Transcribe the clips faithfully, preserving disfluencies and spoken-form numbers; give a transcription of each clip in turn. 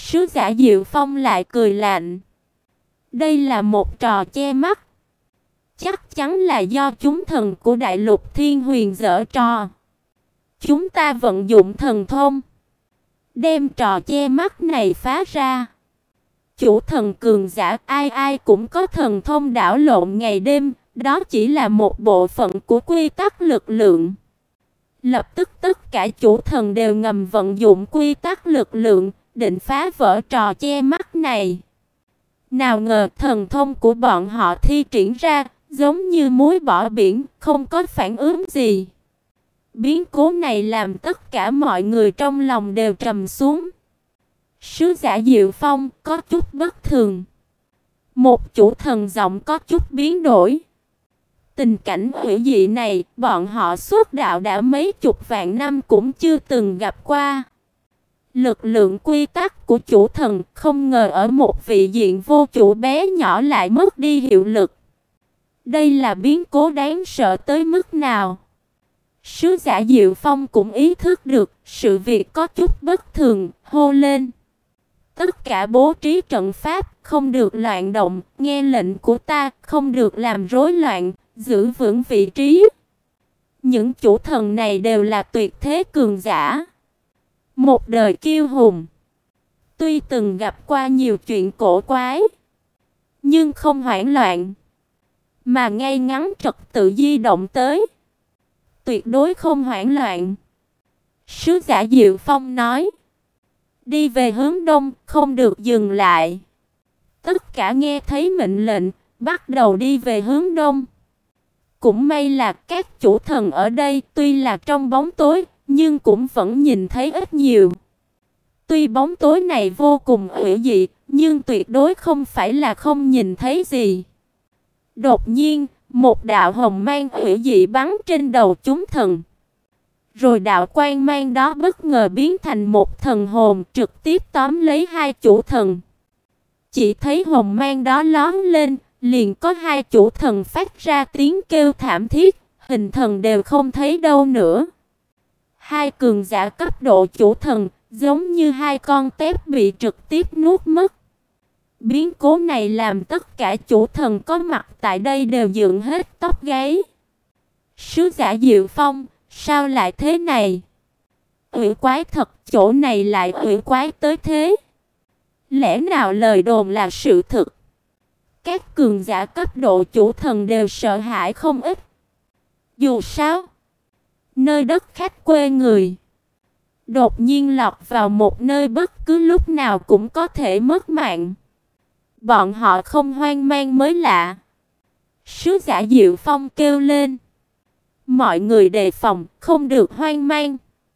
Sứ giả Diệu Phong lại cười lạnh. Đây là một trò che mắt. Chắc chắn là do chúng thần của Đại Lục Thiên Huyền giở trò. Chúng ta vận dụng thần thông, đem trò che mắt này phá ra. Chủ thần cường giả ai ai cũng có thần thông đảo lộn ngày đêm, đó chỉ là một bộ phận của quy tắc lực lượng. Lập tức tất cả chủ thần đều ngầm vận dụng quy tắc lực lượng, định phá vỡ trò che mắt này. Nào ngờ thần thông của bọn họ thi triển ra, giống như muối bỏ biển, không có phản ứng gì. Biến cố này làm tất cả mọi người trong lòng đều trầm xuống. Sứ giả Diệu Phong có chút bất thường. Một chủ thần giọng có chút biến đổi. Tình cảnh hủy dị này, bọn họ xuất đạo đã mấy chục vạn năm cũng chưa từng gặp qua. Lực lượng quy tắc của chủ thần không ngờ ở một vị diện vô chủ bé nhỏ lại mất đi hiệu lực. Đây là biến cố đáng sợ tới mức nào? Sứ giả Diệu Phong cũng ý thức được sự việc có chút bất thường, hô lên. Tất cả bố trí trận pháp, không được loạn động, nghe lệnh của ta, không được làm rối loạn, giữ vững vị trí. Những chủ thần này đều là tuyệt thế cường giả, một đời kiêu hùng. Tuy từng gặp qua nhiều chuyện cổ quái, nhưng không hoảng loạn, mà ngay ngắn trật tự di động tới. Tuyệt đối không hoảng loạn. Sứ giả Diệu Phong nói. Đi về hướng đông, không được dừng lại. Tất cả nghe thấy mệnh lệnh, bắt đầu đi về hướng đông. Cũng may là các chủ thần ở đây tuy là trong bóng tối, nhưng cũng vẫn nhìn thấy ít nhiều. Tuy bóng tối này vô cùng hủy dị, nhưng tuyệt đối không phải là không nhìn thấy gì. Đột nhiên, một đạo hồng mang hủy dị bắn trên đầu chúng thần. Rồi đạo quang mang đó bất ngờ biến thành một thần hồn trực tiếp tóm lấy hai chủ thần. Chỉ thấy hồng mang đó lóe lên, liền có hai chủ thần phát ra tiếng kêu thảm thiết, hình thần đều không thấy đâu nữa. Hai cường giả cấp độ chủ thần, giống như hai con tép bị trực tiếp nuốt mất. Biến cố này làm tất cả chủ thần có mặt tại đây đều dựng hết tóc gáy. Sứ giả Diệu Phong, sao lại thế này? Ủy quái thật, chỗ này lại ủy quái tới thế. Lẽ nào lời đồn là sự thực? Các cường giả cấp độ chủ thần đều sợ hãi không ít. Dù sao, nơi đất khách quê người, đột nhiên lọt vào một nơi bất cứ lúc nào cũng có thể mất mạng. Bọn họ không hoang mang mới lạ. Sứ giả Diệu Phong kêu lên. Mọi người đề phòng, không được hoang mang.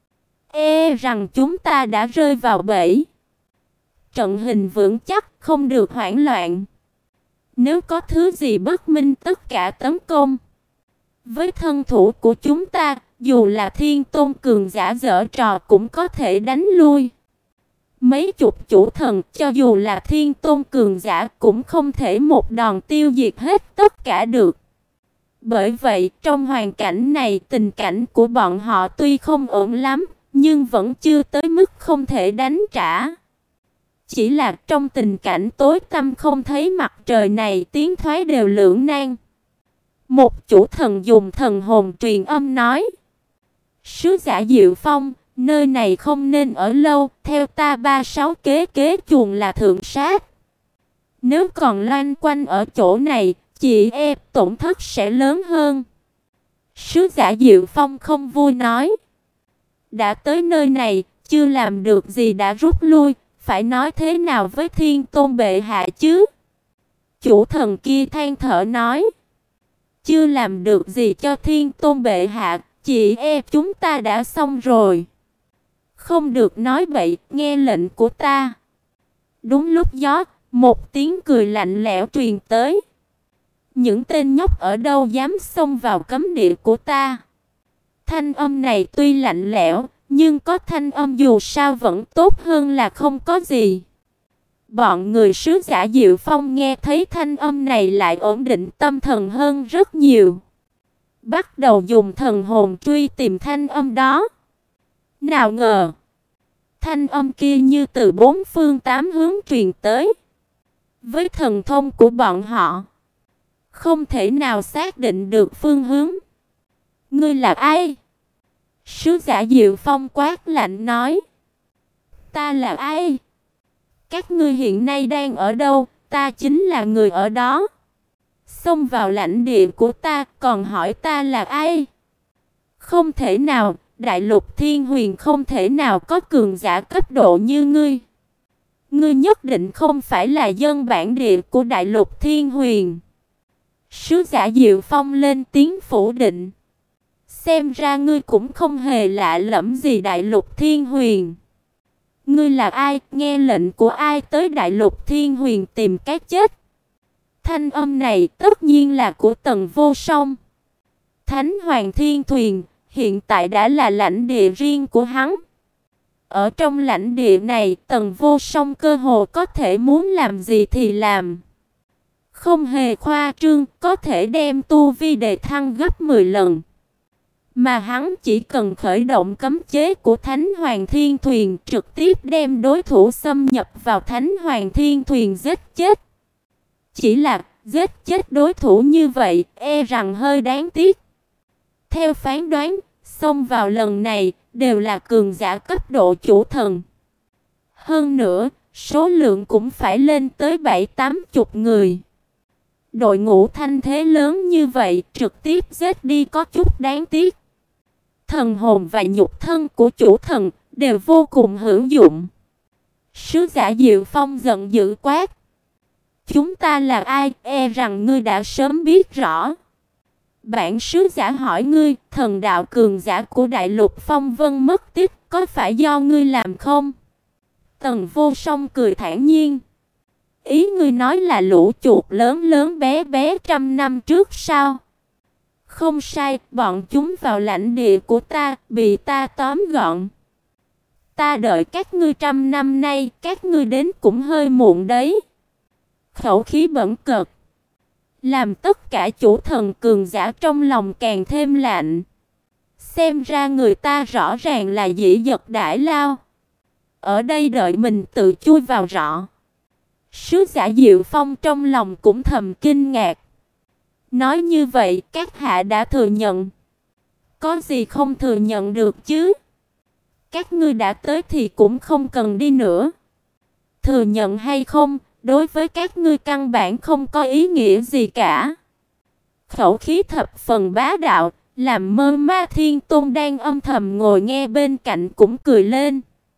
E rằng chúng ta đã rơi vào bẫy. Trận hình vững chắc, không được hoảng loạn. Nếu có thứ gì bất minh tất cả tấn công. Với thân thủ của chúng ta, dù là thiên tôn cường giả giở trò cũng có thể đánh lui. Mấy chục chủ thần, cho dù là thiên tôn cường giả cũng không thể một đòn tiêu diệt hết tất cả được. Bởi vậy, trong hoàn cảnh này, tình cảnh của bọn họ tuy không ổn lắm, nhưng vẫn chưa tới mức không thể đánh trả. Chỉ là trong tình cảnh tối tăm không thấy mặt trời này, tiếng thoái đều lưỡng nan. Một chủ thần dùng thần hồn truyền âm nói. Sứ giả Diệu Phong, nơi này không nên ở lâu, theo ta ba sáu kế kế chuồng là thượng sát. Nếu còn loanh quanh ở chỗ này, chị em tổn thất sẽ lớn hơn. Sứ giả Diệu Phong không vui nói. Đã tới nơi này, chưa làm được gì đã rút lui, phải nói thế nào với thiên tôn bệ hạ chứ? Chủ thần kia than thở nói. Chưa làm được gì cho thiên tôn bệ hạ, chị em chúng ta đã xong rồi. Không được nói bậy, nghe lệnh của ta. Đúng lúc gió, một tiếng cười lạnh lẽo truyền tới. Những tên nhóc ở đâu dám xông vào cấm địa của ta? Thanh âm này tuy lạnh lẽo, nhưng có thanh âm dù sao vẫn tốt hơn là không có gì. Bọn người sứ giả Diệu Phong nghe thấy thanh âm này lại ổn định tâm thần hơn rất nhiều. Bắt đầu dùng thần hồn truy tìm thanh âm đó. Nào ngờ, Thanh âm kia như từ bốn phương tám hướng truyền tới. Với thần thông của bọn họ, không thể nào xác định được phương hướng. Ngươi là ai? Sứ giả Diệu Phong quát lạnh nói. Ta là ai? Các ngươi hiện nay đang ở đâu? Ta chính là người ở đó. Xông vào lãnh địa của ta, còn hỏi ta là ai? Không thể nào, Đại Lục Thiên Huyền không thể nào có cường giả cấp độ như ngươi. Ngươi nhất định không phải là dân bản địa của Đại Lục Thiên Huyền. Sứ giả Diệu Phong lên tiếng phủ định. Xem ra ngươi cũng không hề lạ lẫm gì Đại Lục Thiên Huyền. Ngươi là ai, nghe lệnh của ai tới Đại Lục Thiên Huyền tìm cái chết? Thanh âm này tất nhiên là của Tần Vô Song. Thánh Hoàng Thiên Thuyền hiện tại đã là lãnh địa riêng của hắn. Ở trong lãnh địa này, Tần Vô Song cơ hồ có thể muốn làm gì thì làm. Không hề khoa trương, có thể đem tu vi đề thăng gấp mười lần. Mà hắn chỉ cần khởi động cấm chế của Thánh Hoàng Thiên Thuyền, trực tiếp đem đối thủ xâm nhập vào Thánh Hoàng Thiên Thuyền giết chết. Chỉ là giết chết đối thủ như vậy, e rằng hơi đáng tiếc. Theo phán đoán, xông vào lần này đều là cường giả cấp độ chủ thần. Hơn nữa, số lượng cũng phải lên tới bảy tám chục người. Đội ngũ thanh thế lớn như vậy, trực tiếp giết đi có chút đáng tiếc. Thần hồn và nhục thân của chủ thần đều vô cùng hữu dụng. Sứ giả Diệu Phong giận dữ quát. Chúng ta là ai, e rằng ngươi đã sớm biết rõ. Bản sứ giả hỏi ngươi, thần đạo cường giả của Đại Lục Phong Vân mất tích, có phải do ngươi làm không? Tần Vô Song cười thản nhiên. Ý ngươi nói là lũ chuột lớn lớn bé bé trăm năm trước sao? Không sai, bọn chúng vào lãnh địa của ta, bị ta tóm gọn. Ta đợi các ngươi trăm năm nay, các ngươi đến cũng hơi muộn đấy. Khẩu khí bẩn cợt, làm tất cả chủ thần cường giả trong lòng càng thêm lạnh. Xem ra người ta rõ ràng là dĩ dật đãi lao. Ở đây đợi mình tự chui vào rọ. Sứ giả Diệu Phong trong lòng cũng thầm kinh ngạc. Nói như vậy, các hạ đã thừa nhận. Có gì không thừa nhận được chứ? Các ngươi đã tới thì cũng không cần đi nữa. Thừa nhận hay không, đối với các ngươi căn bản không có ý nghĩa gì cả. Khẩu khí thập phần bá đạo, làm Mơ Ma Thiên Tôn đang âm thầm ngồi nghe bên cạnh cũng cười lên.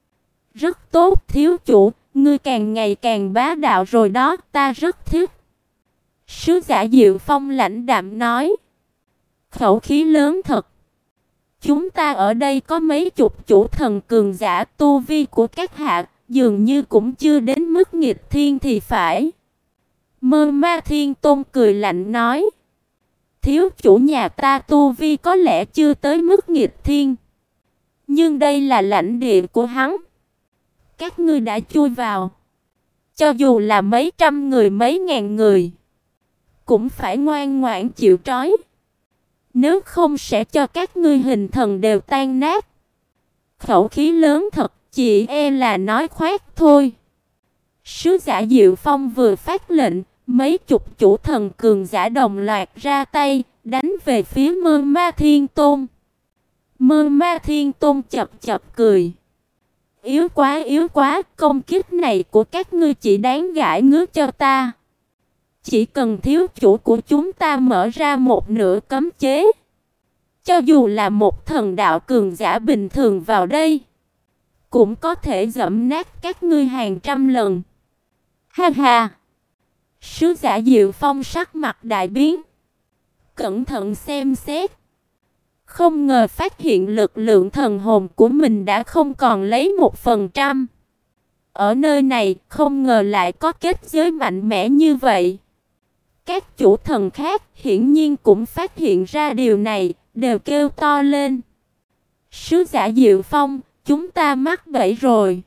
Rất tốt thiếu chủ, ngươi càng ngày càng bá đạo rồi đó, ta rất thích. Sứ giả Diệu Phong lãnh đạm nói. Khẩu khí lớn thật. Chúng ta ở đây có mấy chục chủ thần cường giả, tu vi của các hạ dường như cũng chưa đến mức nghịch thiên thì phải. Mơ Ma Thiên Tôn cười lạnh nói. Thiếu chủ nhà ta tu vi có lẽ chưa tới mức nghịch thiên, nhưng đây là lãnh địa của hắn. Các ngươi đã chui vào, cho dù là mấy trăm người mấy ngàn người, cũng phải ngoan ngoãn chịu trói. Nếu không sẽ cho các ngươi hình thần đều tan nát. Khẩu khí lớn thật, chỉ e là nói khoác thôi. Sứ giả Diệu Phong vừa phát lệnh, mấy chục chủ thần cường giả đồng loạt ra tay, đánh về phía Mơ Ma Thiên Tôn. Mơ Ma Thiên Tôn chập chập cười. Yếu quá yếu quá, công kích này của các ngươi chỉ đáng gãi ngứa cho ta. Chỉ cần thiếu chủ của chúng ta mở ra một nửa cấm chế, cho dù là một thần đạo cường giả bình thường vào đây, cũng có thể giẫm nát các ngươi hàng trăm lần. Ha ha! Sứ giả Diệu Phong sắc mặt đại biến, cẩn thận xem xét. Không ngờ phát hiện lực lượng thần hồn của mình đã không còn lấy một phần trăm. Ở nơi này không ngờ lại có kết giới mạnh mẽ như vậy. Các chủ thần khác hiển nhiên cũng phát hiện ra điều này, đều kêu to lên. Sứ giả Diệu Phong, chúng ta mắc bẫy rồi.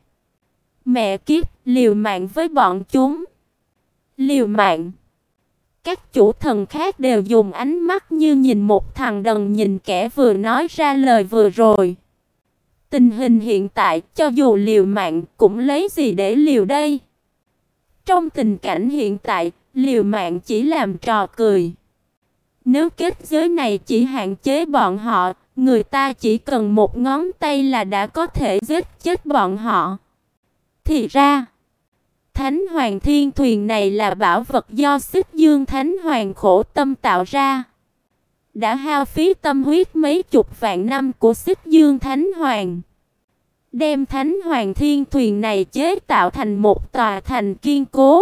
Mẹ kiếp, liều mạng với bọn chúng. Liều mạng. Các chủ thần khác đều dùng ánh mắt như nhìn một thằng đần nhìn kẻ vừa nói ra lời vừa rồi. Tình hình hiện tại, cho dù liều mạng cũng lấy gì để liều đây? Trong tình cảnh hiện tại, liều mạng chỉ làm trò cười. Nếu kết giới này chỉ hạn chế bọn họ, người ta chỉ cần một ngón tay là đã có thể giết chết bọn họ. Thì ra, Thánh Hoàng Thiên Thuyền này là bảo vật do Xích Dương Thánh Hoàng khổ tâm tạo ra. Đã hao phí tâm huyết mấy chục vạn năm của Xích Dương Thánh Hoàng, đem Thánh Hoàng Thiên Thuyền này chế tạo thành một tòa thành kiên cố.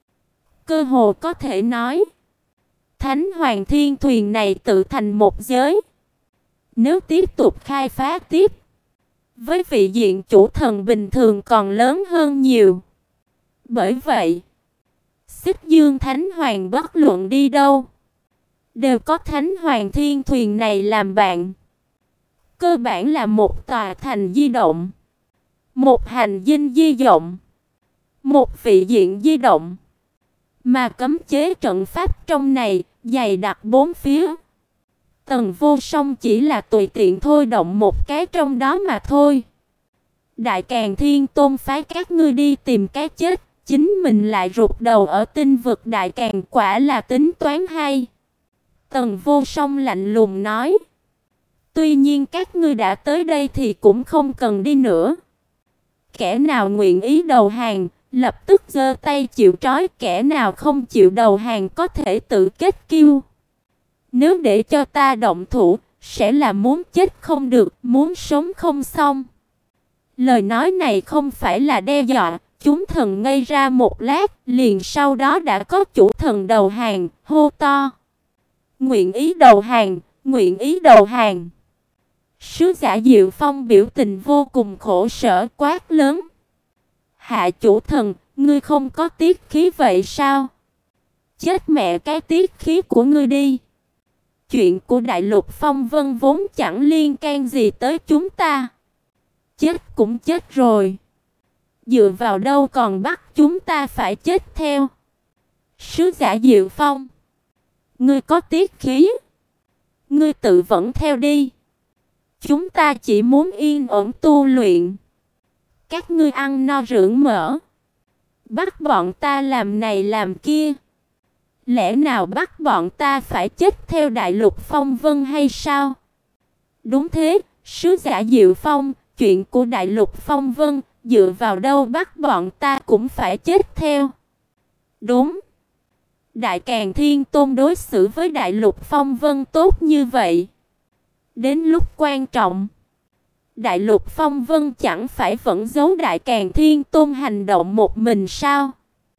Cơ hồ có thể nói, Thánh Hoàng Thiên Thuyền này tự thành một giới. Nếu tiếp tục khai phá tiếp, với vị diện chủ thần bình thường còn lớn hơn nhiều. Bởi vậy, Xích Dương Thánh Hoàng bất luận đi đâu, đều có Thánh Hoàng Thiên Thuyền này làm bạn. Cơ bản là một tòa thành di động, một hành dinh di động, một vị diện di động. Mà cấm chế trận pháp trong này dày đặc bốn phía. Tần Vô Song chỉ là tùy tiện thôi động một cái trong đó mà thôi. Đại Càn Thiên Tôn phái các ngươi đi tìm cái chết, chính mình lại rụt đầu ở tinh vực Đại Càn, quả là tính toán hay. Tần Vô Song lạnh lùng nói. Tuy nhiên các ngươi đã tới đây thì cũng không cần đi nữa. Kẻ nào nguyện ý đầu hàng, lập tức giơ tay chịu trói, kẻ nào không chịu đầu hàng có thể tự kết kiêu. Nếu để cho ta động thủ, sẽ là muốn chết không được, muốn sống không xong. Lời nói này không phải là đe dọa, chúng thần ngây ra một lát, liền sau đó đã có chủ thần đầu hàng, hô to. Nguyện ý đầu hàng, nguyện ý đầu hàng. Sứ giả Diệu Phong biểu tình vô cùng khổ sở, quát lớn. Hạ chủ thần, ngươi không có tiết khí vậy sao? Chết mẹ cái tiết khí của ngươi đi. Chuyện của Đại Lục Phong Vân vốn chẳng liên can gì tới chúng ta. Chết cũng chết rồi. Dựa vào đâu còn bắt chúng ta phải chết theo? Sứ giả Diệu Phong, ngươi có tiết khí, ngươi tự vẫn theo đi. Chúng ta chỉ muốn yên ổn tu luyện. Các ngươi ăn no rượu mỡ, bắt bọn ta làm này làm kia. Lẽ nào bắt bọn ta phải chết theo Đại Lục Phong Vân hay sao? Đúng thế, sứ giả Diệu Phong, chuyện của Đại Lục Phong Vân, dựa vào đâu bắt bọn ta cũng phải chết theo? Đúng. Đại Càn Thiên Tôn đối xử với Đại Lục Phong Vân tốt như vậy. Đến lúc quan trọng, Đại Lục Phong Vân chẳng phải vẫn giấu Đại Càn Thiên Tôn hành động một mình sao?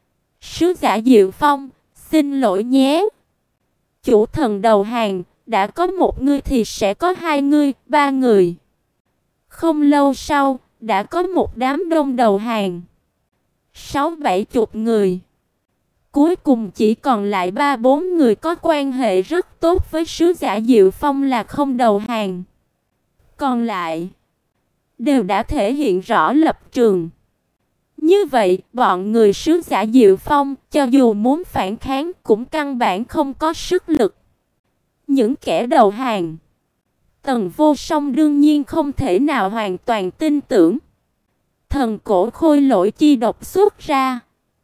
Sứ giả Diệu Phong, xin lỗi nhé. Chủ thần đầu hàng, đã có một người thì sẽ có hai người, ba người. Không lâu sau, đã có một đám đông đầu hàng. Sáu bảy chục người. Cuối cùng chỉ còn lại ba bốn người có quan hệ rất tốt với sứ giả Diệu Phong là không đầu hàng. Còn lại đều đã thể hiện rõ lập trường. Như vậy, bọn người sứ giả Diệu Phong, cho dù muốn phản kháng cũng căn bản không có sức lực. Những kẻ đầu hàng, Tần Vô Song đương nhiên không thể nào hoàn toàn tin tưởng. Thần cổ khôi lỗi chi độc xuất ra,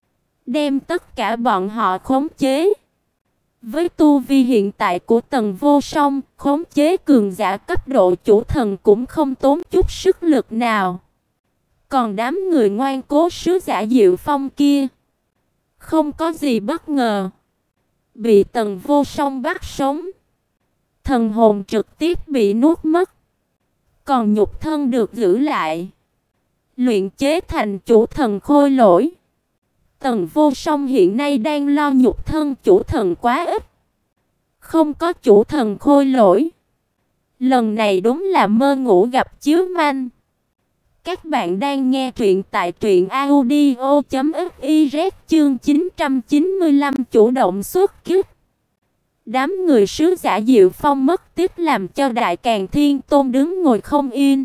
đem tất cả bọn họ khống chế. Với tu vi hiện tại của Tần Vô Song, khống chế cường giả cấp độ chủ thần cũng không tốn chút sức lực nào. Còn đám người ngoan cố sứ giả Diệu Phong kia, không có gì bất ngờ, bị Tần Vô Song bắt sống. Thần hồn trực tiếp bị nuốt mất, còn nhục thân được giữ lại, luyện chế thành chủ thần khôi lỗi. Tần Vô Song hiện nay đang lo nhục thân chủ thần quá ít, không có chủ thần khôi lỗi. Lần này đúng là mơ ngủ gặp chiếu manh. Các bạn đang nghe truyện tại truyện audio chấm fiz chương chín trăm chín mươi lăm chủ động xuất kích. Đám người sứ giả Diệu Phong mất tiếp làm cho Đại Càn Thiên Tôn đứng ngồi không yên.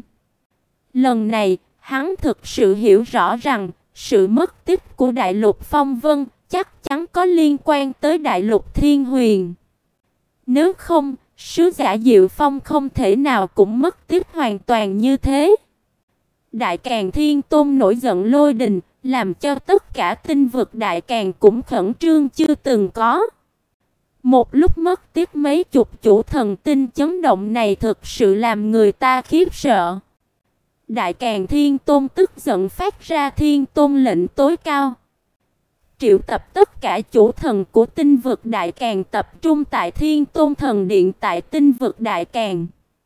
Lần này, hắn thực sự hiểu rõ rằng sự mất tích của Đại Lục Phong Vân chắc chắn có liên quan tới Đại Lục Thiên Huyền. Nếu không, sứ giả Diệu Phong không thể nào cũng mất tích hoàn toàn như thế. Đại Càn Thiên Tôn nổi giận lôi đình, làm cho tất cả tinh vực Đại Càn cũng khẩn trương chưa từng có. Một lúc mất tiếc mấy chục chủ thần tinh chấn động này thực sự làm người ta khiếp sợ. Đại Càn Thiên Tôn tức giận phát ra Thiên Tôn lệnh tối cao, triệu tập tất cả chủ thần của tinh vực Đại Càn tập trung tại Thiên Tôn Thần Điện tại tinh vực Đại Càn.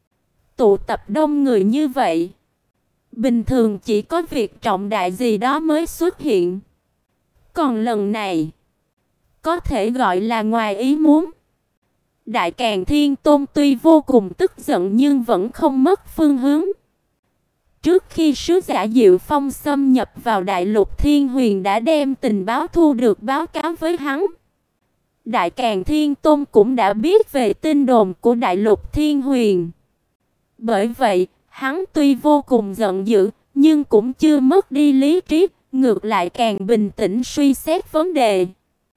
Tụ tập đông người như vậy, bình thường chỉ có việc trọng đại gì đó mới xuất hiện. Còn lần này, có thể gọi là ngoài ý muốn. Đại Càn Thiên Tôn tuy vô cùng tức giận nhưng vẫn không mất phương hướng. Trước khi sứ giả Diệu Phong xâm nhập vào Đại Lục Thiên Huyền đã đem tình báo thu được báo cáo với hắn. Đại Càn Thiên Tôn cũng đã biết về tin đồn của Đại Lục Thiên Huyền. Bởi vậy, hắn tuy vô cùng giận dữ, nhưng cũng chưa mất đi lý trí, ngược lại càng bình tĩnh suy xét vấn đề.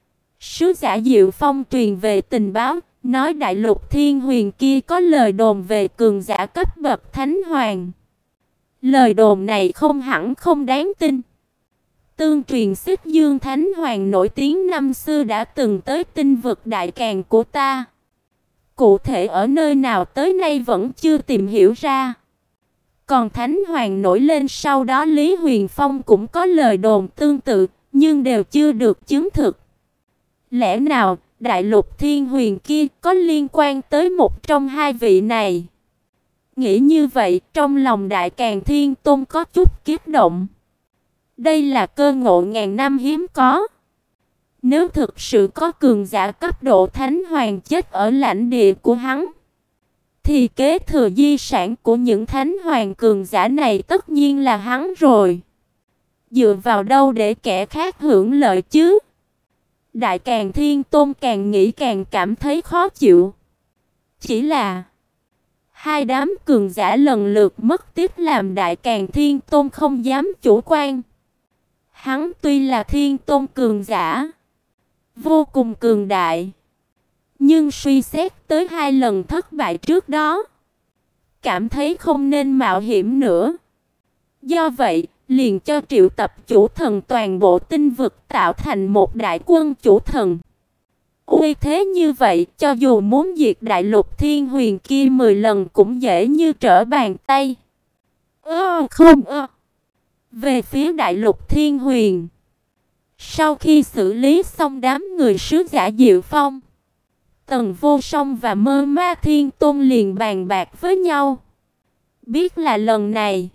Sứ giả Diệu Phong truyền về tình báo, nói Đại Lục Thiên Huyền kia có lời đồn về cường giả cấp bậc Thánh Hoàng. Lời đồn này không hẳn không đáng tin. Tương truyền Xích Dương Thánh Hoàng nổi tiếng năm xưa đã từng tới tinh vực Đại Càn của ta. Cụ thể ở nơi nào tới nay vẫn chưa tìm hiểu ra. Còn Thánh Hoàng nổi lên sau đó Lý Huyền Phong cũng có lời đồn tương tự, nhưng đều chưa được chứng thực. Lẽ nào Đại Lục Thiên Huyền kia có liên quan tới một trong hai vị này? Nghĩ như vậy, trong lòng Đại Càn Thiên Tôn có chút kiếp động. Đây là cơ ngộ ngàn năm hiếm có. Nếu thực sự có cường giả cấp độ Thánh Hoàng chết ở lãnh địa của hắn, thì kế thừa di sản của những Thánh Hoàng cường giả này tất nhiên là hắn rồi. Dựa vào đâu để kẻ khác hưởng lợi chứ? Đại Càn Thiên Tôn càng nghĩ càng cảm thấy khó chịu. Chỉ là hai đám cường giả lần lượt mất tiếp làm Đại Càn Thiên Tôn không dám chủ quan. Hắn tuy là Thiên Tôn cường giả, vô cùng cường đại, nhưng suy xét tới hai lần thất bại trước đó, cảm thấy không nên mạo hiểm nữa. Do vậy, liền cho triệu tập chủ thần toàn bộ tinh vực tạo thành một đại quân chủ thần. Uy thế như vậy, cho dù muốn diệt Đại Lục Thiên Huyền kia mười lần cũng dễ như trở bàn tay. Ơ không ơ. Về phía Đại Lục Thiên Huyền, sau khi xử lý xong đám người sứ giả Diệu Phong, Tần Vô Song và Mơ Ma Thiên Tôn liền bàn bạc với nhau. Biết là lần này,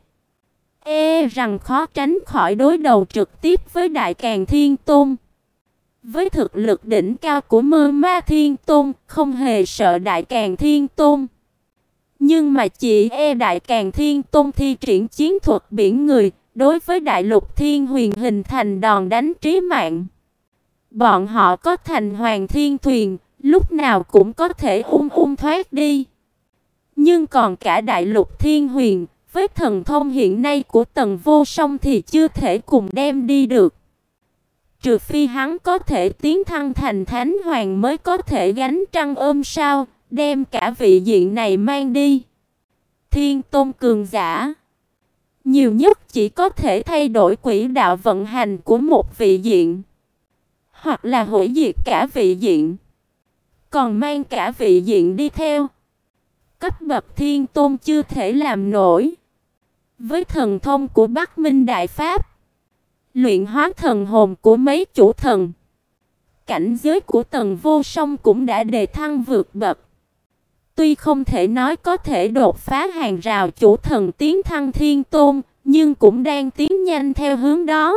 e rằng khó tránh khỏi đối đầu trực tiếp với Đại Càn Thiên Tôn. Với thực lực đỉnh cao của Mơ Ma Thiên Tôn, không hề sợ Đại Càn Thiên Tôn. Nhưng mà chỉ e Đại Càn Thiên Tôn thi triển chiến thuật biển người, đối với Đại Lục Thiên Huyền hình thành đòn đánh trí mạng. Bọn họ có thành Hoàng Thiên Thuyền, lúc nào cũng có thể ung ung thoát đi. Nhưng còn cả Đại Lục Thiên Huyền, với thần thông hiện nay của Tần Vô Song thì chưa thể cùng đem đi được. Trừ phi hắn có thể tiến thăng thành Thánh Hoàng mới có thể gánh trăng ôm sao, đem cả vị diện này mang đi. Thiên Tôn cường giả, nhiều nhất chỉ có thể thay đổi quỹ đạo vận hành của một vị diện, hoặc là hủy diệt cả vị diện, còn mang cả vị diện đi theo. Cấp bậc Thiên Tôn chưa thể làm nổi. Với thần thông của Bắc Minh Đại Pháp, luyện hóa thần hồn của mấy chủ thần, cảnh giới của Tần Vô Song cũng đã đề thăng vượt bậc. Tuy không thể nói có thể đột phá hàng rào chủ thần tiến thăng Thiên Tôn, nhưng cũng đang tiến nhanh theo hướng đó.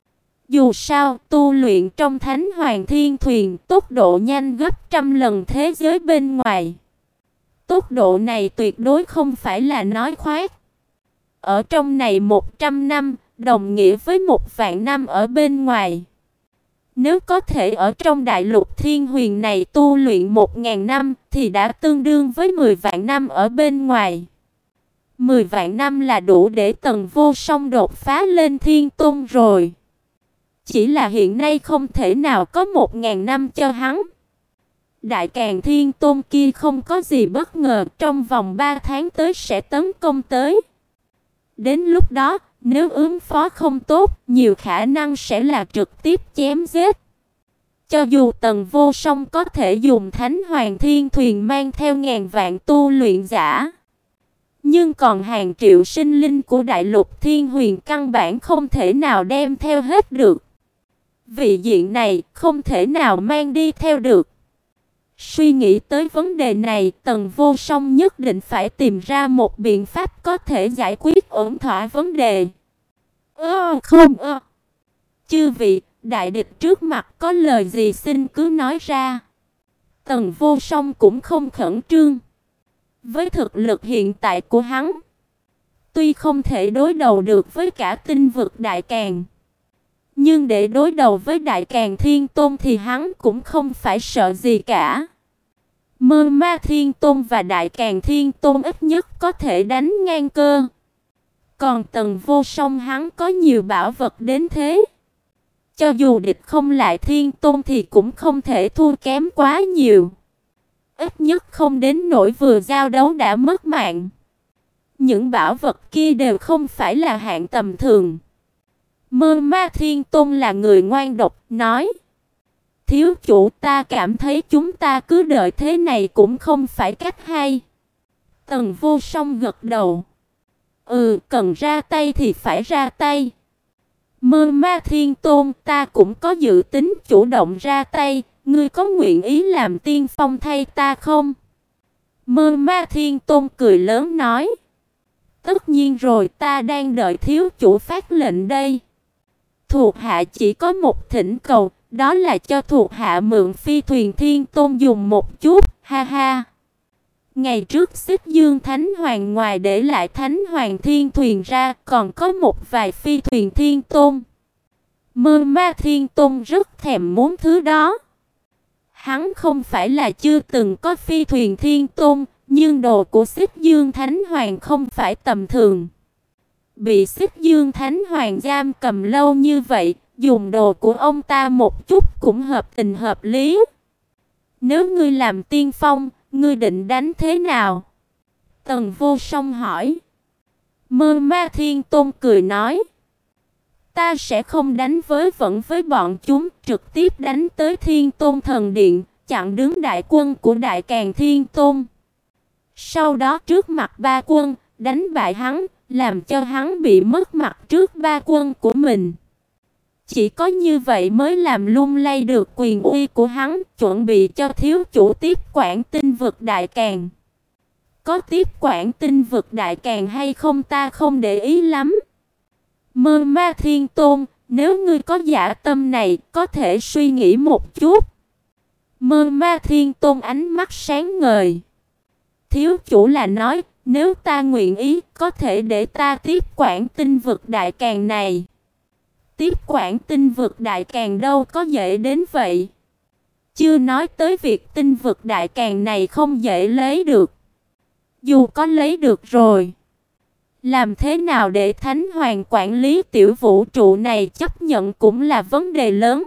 Dù sao, tu luyện trong Thánh Hoàng Thiên Thuyền tốc độ nhanh gấp trăm lần thế giới bên ngoài. Tốc độ này tuyệt đối không phải là nói khoác. Ở trong này một trăm năm, đồng nghĩa với một vạn năm ở bên ngoài. Nếu có thể ở trong Đại Lục Thiên Huyền này tu luyện một ngàn năm, thì đã tương đương với mười vạn năm ở bên ngoài. Mười vạn năm là đủ để Tần Vô Song đột phá lên Thiên Tôn rồi. Chỉ là hiện nay không thể nào có một ngàn năm cho hắn. Đại Càn Thiên Tôn kia không có gì bất ngờ, trong vòng ba tháng tới sẽ tấn công tới. Đến lúc đó, nếu ứng phó không tốt, nhiều khả năng sẽ là trực tiếp chém giết. Cho dù Tần Vô Song có thể dùng Thánh Hoàng Thiên Thuyền mang theo ngàn vạn tu luyện giả, nhưng còn hàng triệu sinh linh của Đại Lục Thiên Huyền căn bản không thể nào đem theo hết được. Vị diện này không thể nào mang đi theo được. Suy nghĩ tới vấn đề này, Tần Vô Song nhất định phải tìm ra một biện pháp có thể giải quyết ổn thỏa vấn đề. Ơ không ơ. Chư vị, đại địch trước mặt có lời gì xin cứ nói ra. Tần Vô Song cũng không khẩn trương. Với thực lực hiện tại của hắn, tuy không thể đối đầu được với cả tinh vực Đại Càn, nhưng để đối đầu với Đại Càn Thiên Tôn thì hắn cũng không phải sợ gì cả. Mơ Ma Thiên Tôn và Đại Càn Thiên Tôn ít nhất có thể đánh ngang cơ. Còn Tần Vô Song hắn có nhiều bảo vật đến thế, cho dù địch không lại Thiên Tôn thì cũng không thể thua kém quá nhiều. Ít nhất không đến nỗi vừa giao đấu đã mất mạng. Những bảo vật kia đều không phải là hạng tầm thường. Mơ Ma Thiên Tôn là người ngoan độc, nói: thiếu chủ, ta cảm thấy chúng ta cứ đợi thế này cũng không phải cách hay. Tần Vô Song gật đầu. Ừ, cần ra tay thì phải ra tay. Mơ Ma Thiên Tôn, ta cũng có dự tính chủ động ra tay, ngươi có nguyện ý làm tiên phong thay ta không? Mơ Ma Thiên Tôn cười lớn nói: tất nhiên rồi, ta đang đợi thiếu chủ phát lệnh đây. Thuộc hạ chỉ có một thỉnh cầu, đó là cho thuộc hạ mượn phi thuyền Thiên Tôn dùng một chút, ha ha. Ngày trước Xích Dương Thánh Hoàng ngoài để lại Thánh Hoàng Thiên Thuyền ra, còn có một vài phi thuyền Thiên Tôn. Mơ Ma Thiên Tôn rất thèm muốn thứ đó. Hắn không phải là chưa từng có phi thuyền Thiên Tôn, nhưng đồ của Xích Dương Thánh Hoàng không phải tầm thường. Bị Xích Dương Thánh Hoàng giam cầm lâu như vậy, dùng đồ của ông ta một chút cũng hợp tình hợp lý. Nếu ngươi làm tiên phong, ngươi định đánh thế nào? Tần Vô Song hỏi. Mơ Ma Thiên Tôn cười nói: ta sẽ không đánh với vẫn với bọn chúng, trực tiếp đánh tới Thiên Tôn Thần Điện, chặn đứng đại quân của Đại Càn Thiên Tôn. Sau đó trước mặt ba quân, đánh bại hắn, làm cho hắn bị mất mặt trước ba quân của mình. Chỉ có như vậy mới làm lung lay được quyền uy của hắn, chuẩn bị cho thiếu chủ tiếp quản tinh vực Đại Càn. Có tiếp quản tinh vực Đại Càn hay không ta không để ý lắm. Mơ Ma Thiên Tôn, nếu ngươi có dạ tâm này, có thể suy nghĩ một chút. Mơ Ma Thiên Tôn ánh mắt sáng ngời. Thiếu chủ là nói, nếu ta nguyện ý, có thể để ta tiếp quản tinh vực Đại Càn này. Tiếp quản tinh vực Đại Càn đâu có dễ đến vậy. Chưa nói tới việc tinh vực Đại Càn này không dễ lấy được. Dù có lấy được rồi, làm thế nào để Thánh Hoàng quản lý tiểu vũ trụ này chấp nhận cũng là vấn đề lớn.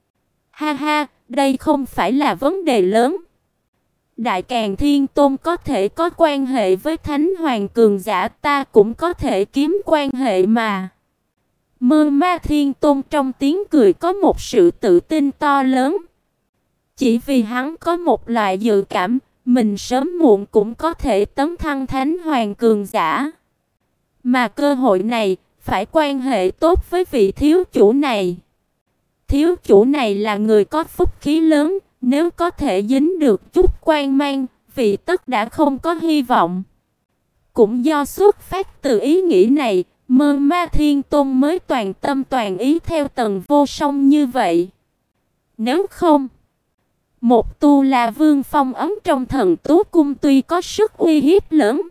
Ha ha, đây không phải là vấn đề lớn. Đại Càn Thiên Tôn có thể có quan hệ với Thánh Hoàng cường giả, ta cũng có thể kiếm quan hệ mà. Mơ Ma Thiên Tôn trong tiếng cười có một sự tự tin to lớn. Chỉ vì hắn có một loại dự cảm, mình sớm muộn cũng có thể tấn thăng Thánh Hoàng cường giả. Mà cơ hội này, phải quan hệ tốt với vị thiếu chủ này. Thiếu chủ này là người có phúc khí lớn, nếu có thể dính được chút quan mang, vị tất đã không có hy vọng. Cũng do xuất phát từ ý nghĩ này, Mơ Ma Thiên Tôn mới toàn tâm toàn ý theo Tần Vô Song như vậy. Nếu không, một Tu La Vương phong ấn trong Thần Tú Cung tuy có sức uy hiếp lớn,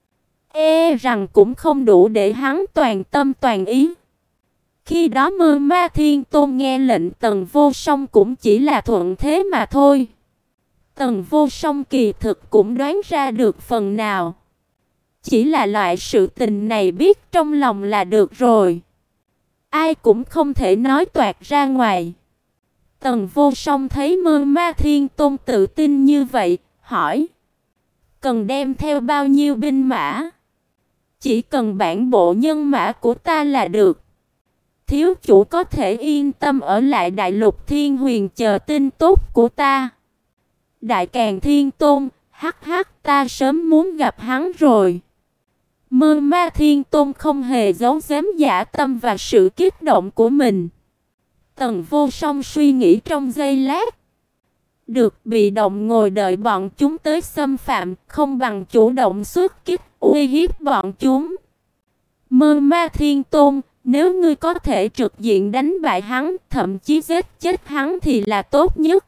e rằng cũng không đủ để hắn toàn tâm toàn ý. Khi đó Mơ Ma Thiên Tôn nghe lệnh Tần Vô Song cũng chỉ là thuận thế mà thôi. Tần Vô Song kỳ thực cũng đoán ra được phần nào. Chỉ là loại sự tình này biết trong lòng là được rồi. Ai cũng không thể nói toạc ra ngoài. Tần Vô Song thấy Mơ Ma Thiên Tôn tự tin như vậy, hỏi: cần đem theo bao nhiêu binh mã? Chỉ cần bản bộ nhân mã của ta là được. Thiếu chủ có thể yên tâm ở lại Đại Lục Thiên Huyền chờ tin tốt của ta. Đại Càn Thiên Tôn, hắc hắc, ta sớm muốn gặp hắn rồi. Mơ Ma Thiên Tôn không hề giấu giếm dã tâm và sự kích động của mình. Tần Vô Song suy nghĩ trong giây lát. Được, bị động ngồi đợi bọn chúng tới xâm phạm, không bằng chủ động xuất kích, uy hiếp bọn chúng. Mơ Ma Thiên Tôn, nếu ngươi có thể trực diện đánh bại hắn, thậm chí giết chết hắn thì là tốt nhất.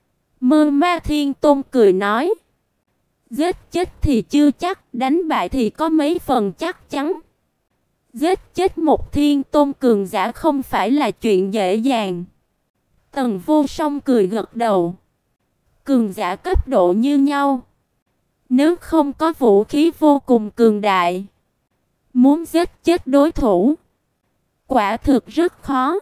Mơ Ma Thiên Tôn cười nói. Giết chết thì chưa chắc, đánh bại thì có mấy phần chắc chắn. Giết chết một thiên tôn cường giả không phải là chuyện dễ dàng. Tần Vô Song cười gật đầu. Cường giả cấp độ như nhau, nếu không có vũ khí vô cùng cường đại, muốn giết chết đối thủ, quả thực rất khó.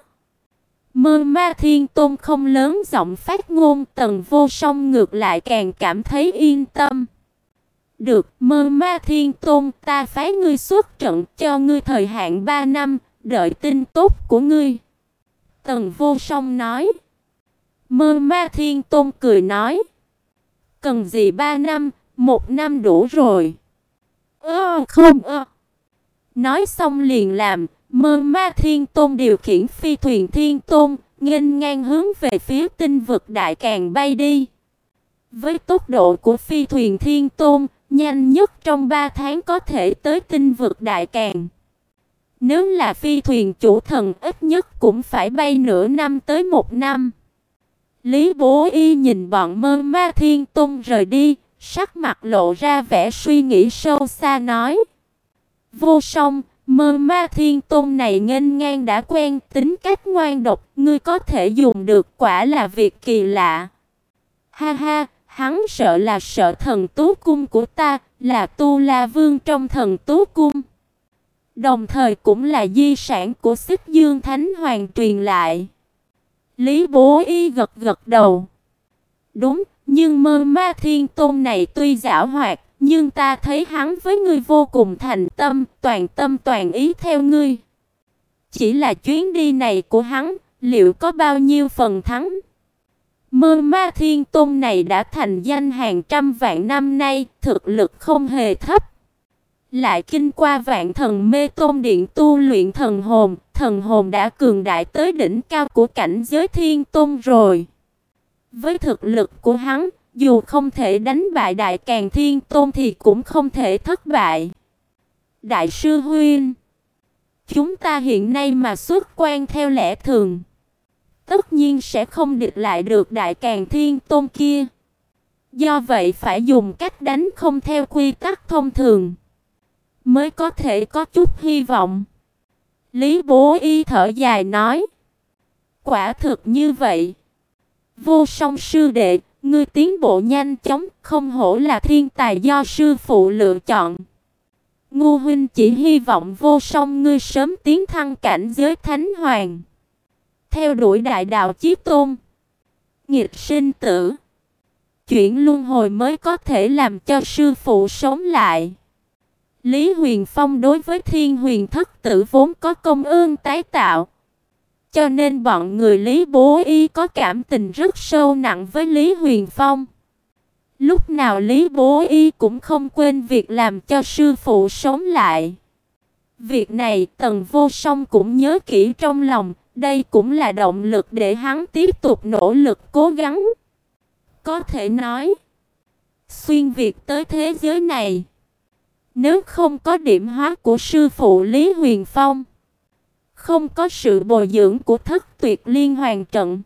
Mơ Ma Thiên Tôn không lớn giọng phát ngôn, Tần Vô Song ngược lại càng cảm thấy yên tâm. Được, Mơ Ma Thiên Tôn, ta phái ngươi xuất trận, cho ngươi thời hạn ba năm, đợi tin tốt của ngươi. Tần Vô Song nói. Mơ Ma Thiên Tôn cười nói. Cần gì ba năm, một năm đủ rồi. Ơ không ơ. Nói xong liền làm, Mơ Ma Thiên Tôn điều khiển phi thuyền Thiên Tôn, nghênh ngang hướng về phía tinh vực Đại Càn bay đi. Với tốc độ của phi thuyền Thiên Tôn, nhanh nhất trong ba tháng có thể tới tinh vực Đại Càn. Nếu là phi thuyền chủ thần, ít nhất cũng phải bay nửa năm tới một năm. Lý Bố Y nhìn bọn Mơ Ma Thiên Tôn rời đi, sắc mặt lộ ra vẻ suy nghĩ sâu xa nói. Vô Song, Mơ Ma Thiên Tôn này nghênh ngang đã quen, tính cách ngoan độc, ngươi có thể dùng được, quả là việc kỳ lạ. Ha ha, hắn sợ là sợ thần Tú Cung của ta, là Tu La Vương trong thần Tú Cung. Đồng thời cũng là di sản của Xích Dương Thánh Hoàng truyền lại. Lý Bố Y gật gật đầu. Đúng, nhưng Mơ Ma Thiên Tôn này tuy giảo hoạt, nhưng ta thấy hắn với ngươi vô cùng thành tâm, toàn tâm toàn ý theo ngươi. Chỉ là chuyến đi này của hắn, liệu có bao nhiêu phần thắng? Mơ Ma Thiên Tôn này đã thành danh hàng trăm vạn năm nay, thực lực không hề thấp. Lại kinh qua Vạn Thần Mê Tôn Điện tu luyện thần hồn, thần hồn đã cường đại tới đỉnh cao của cảnh giới Thiên Tôn rồi. Với thực lực của hắn, dù không thể đánh bại Đại Càn Thiên Tôn thì cũng không thể thất bại. Đại sư huynh, chúng ta hiện nay mà xuất quan theo lẽ thường, tất nhiên sẽ không địch lại được Đại Càn Thiên Tôn kia. Do vậy phải dùng cách đánh không theo quy tắc thông thường, mới có thể có chút hy vọng. Lý Bố Y thở dài nói. Quả thực như vậy. Vô Song sư đệ, ngươi tiến bộ nhanh chóng, không hổ là thiên tài do sư phụ lựa chọn. Ngô huynh chỉ hy vọng Vô Song ngươi sớm tiến thăng cảnh giới Thánh Hoàng, theo đuổi đại đạo chí tôn, nghịch sinh tử, chuyển luân hồi mới có thể làm cho sư phụ sống lại. Lý Huyền Phong đối với Thiên Huyền Thất Tử vốn có công ơn tái tạo, cho nên bọn người Lý Bố Y có cảm tình rất sâu nặng với Lý Huyền Phong. Lúc nào Lý Bố Y cũng không quên việc làm cho sư phụ sống lại. Việc này Tần Vô Song cũng nhớ kỹ trong lòng, đây cũng là động lực để hắn tiếp tục nỗ lực cố gắng. Có thể nói, xuyên việt tới thế giới này, nếu không có điểm hóa của sư phụ Lý Huyền Phong, không có sự bồi dưỡng của Thất Tuyệt Liên Hoàn Trận,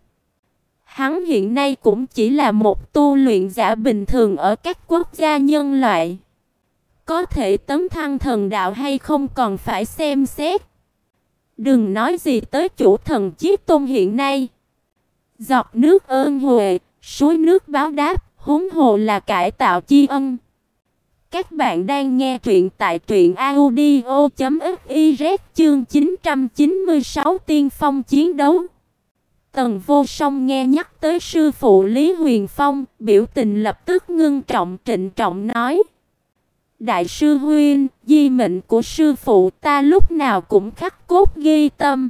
hắn hiện nay cũng chỉ là một tu luyện giả bình thường ở các quốc gia nhân loại. Có thể tấn thăng thần đạo hay không còn phải xem xét. Đừng nói gì tới chủ thần chí tôn hiện nay. Giọt nước ơn huệ, suối nước báo đáp, huống hồ là cải tạo tri ân. Các bạn đang nghe truyện tại truyện audio chấm fiz chương chín trăm chín mươi sáu Tiên Phong chiến đấu. Tần Vô Song nghe nhắc tới sư phụ Lý Huyền Phong, biểu tình lập tức ngưng trọng trịnh trọng nói. Đại sư huynh, di mệnh của sư phụ ta lúc nào cũng khắc cốt ghi tâm.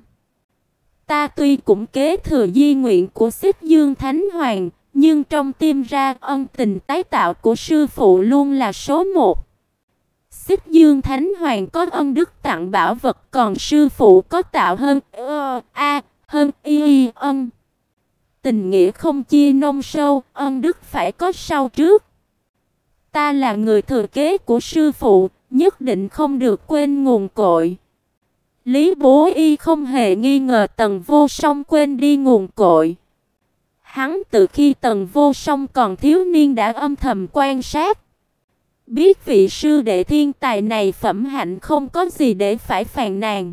Ta tuy cũng kế thừa di nguyện của Xích Dương Thánh Hoàng, nhưng trong tim ra ân tình tái tạo của sư phụ luôn là số một. Xích Dương Thánh Hoàng có ân đức tặng bảo vật, còn sư phụ có tạo hơn ơ a hơn y y ân. Tình nghĩa không chia nông sâu, ân đức phải có sau trước. Ta là người thừa kế của sư phụ, nhất định không được quên nguồn cội. Lý Bố Y không hề nghi ngờ Tần Vô Song quên đi nguồn cội. Hắn từ khi Tần Vô Song còn thiếu niên đã âm thầm quan sát, biết vị sư đệ thiên tài này phẩm hạnh không có gì để phải phàn nàn.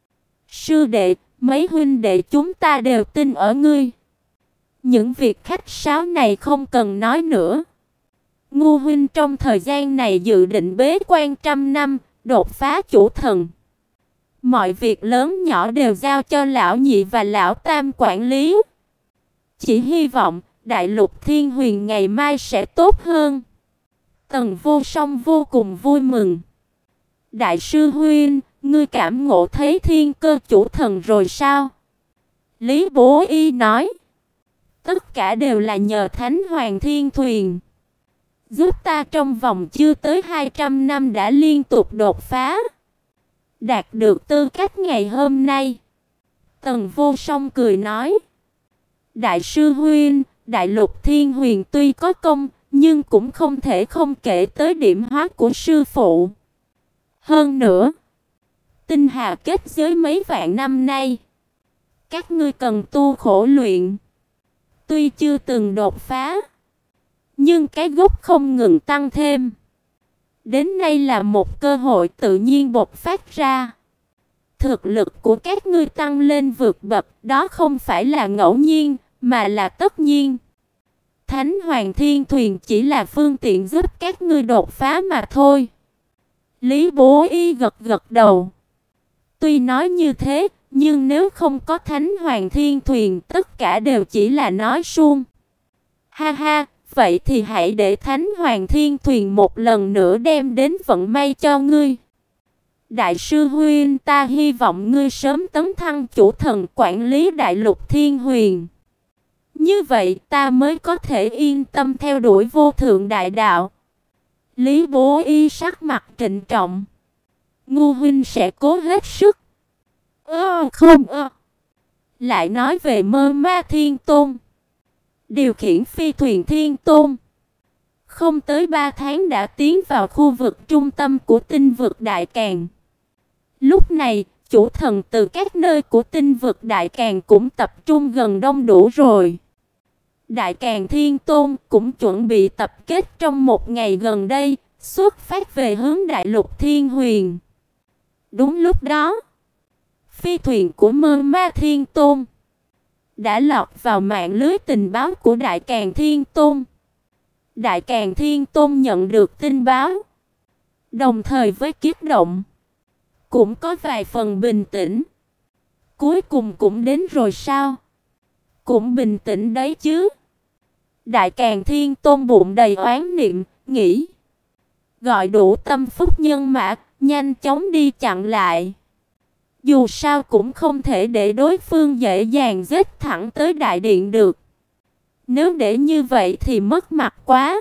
Sư đệ, mấy huynh đệ chúng ta đều tin ở ngươi. Những việc khách sáo này không cần nói nữa. Ngô huynh trong thời gian này dự định bế quan trăm năm, đột phá chủ thần. Mọi việc lớn nhỏ đều giao cho lão nhị và lão tam quản lý. Chỉ hy vọng Đại Lục Thiên Huyền ngày mai sẽ tốt hơn. Tần Vô Song vô cùng vui mừng. Đại sư huynh, ngươi cảm ngộ thấy thiên cơ chủ thần rồi sao? Lý Bố Y nói. Tất cả đều là nhờ Thánh Hoàng Thiên Thuyền. Giúp ta trong vòng chưa tới hai trăm năm đã liên tục đột phá, đạt được tư cách ngày hôm nay. Tần Vô Song cười nói. Đại sư huynh, Đại Lục Thiên Huyền tuy có công, nhưng cũng không thể không kể tới điểm hóa của sư phụ. Hơn nữa, tinh hà kết giới mấy vạn năm nay, các ngươi cần tu khổ luyện. Tuy chưa từng đột phá, nhưng cái gốc không ngừng tăng thêm. Đến nay là một cơ hội tự nhiên bộc phát ra. Thực lực của các ngươi tăng lên vượt bậc, đó không phải là ngẫu nhiên, mà là tất nhiên. Thánh Hoàng Thiên Thuyền chỉ là phương tiện giúp các ngươi đột phá mà thôi. Lý Bố Y gật gật đầu. Tuy nói như thế, nhưng nếu không có Thánh Hoàng Thiên Thuyền, tất cả đều chỉ là nói suông. Ha ha, vậy thì hãy để Thánh Hoàng Thiên Thuyền một lần nữa đem đến vận may cho ngươi. Đại sư huynh, ta hy vọng ngươi sớm tấn thăng chủ thần quản lý Đại Lục Thiên Huyền. Như vậy ta mới có thể yên tâm theo đuổi vô thượng đại đạo. Lý Bố Y sắc mặt trịnh trọng. Ngô huynh sẽ cố hết sức. Ơ không ơ. Lại nói về Mơ Ma Thiên Tôn. Điều khiển phi thuyền Thiên Tôn. Không tới ba tháng đã tiến vào khu vực trung tâm của tinh vực Đại Càn. Lúc này, chủ thần từ các nơi của tinh vực Đại Càn cũng tập trung gần đông đủ rồi. Đại Càn Thiên Tôn cũng chuẩn bị tập kết trong một ngày gần đây, xuất phát về hướng Đại Lục Thiên Huyền. Đúng lúc đó, phi thuyền của Mơ Ma Thiên Tôn đã lọt vào mạng lưới tình báo của Đại Càn Thiên Tôn. Đại Càn Thiên Tôn nhận được tin báo, đồng thời với kiếp động, cũng có vài phần bình tĩnh. Cuối cùng cũng đến rồi sao? Cũng bình tĩnh đấy chứ. Đại Càn Thiên Tôn bụng đầy oán niệm, nghĩ gọi đủ tâm phúc nhân mã, nhanh chóng đi chặn lại. Dù sao cũng không thể để đối phương dễ dàng giết thẳng tới đại điện được. Nếu để như vậy thì mất mặt quá.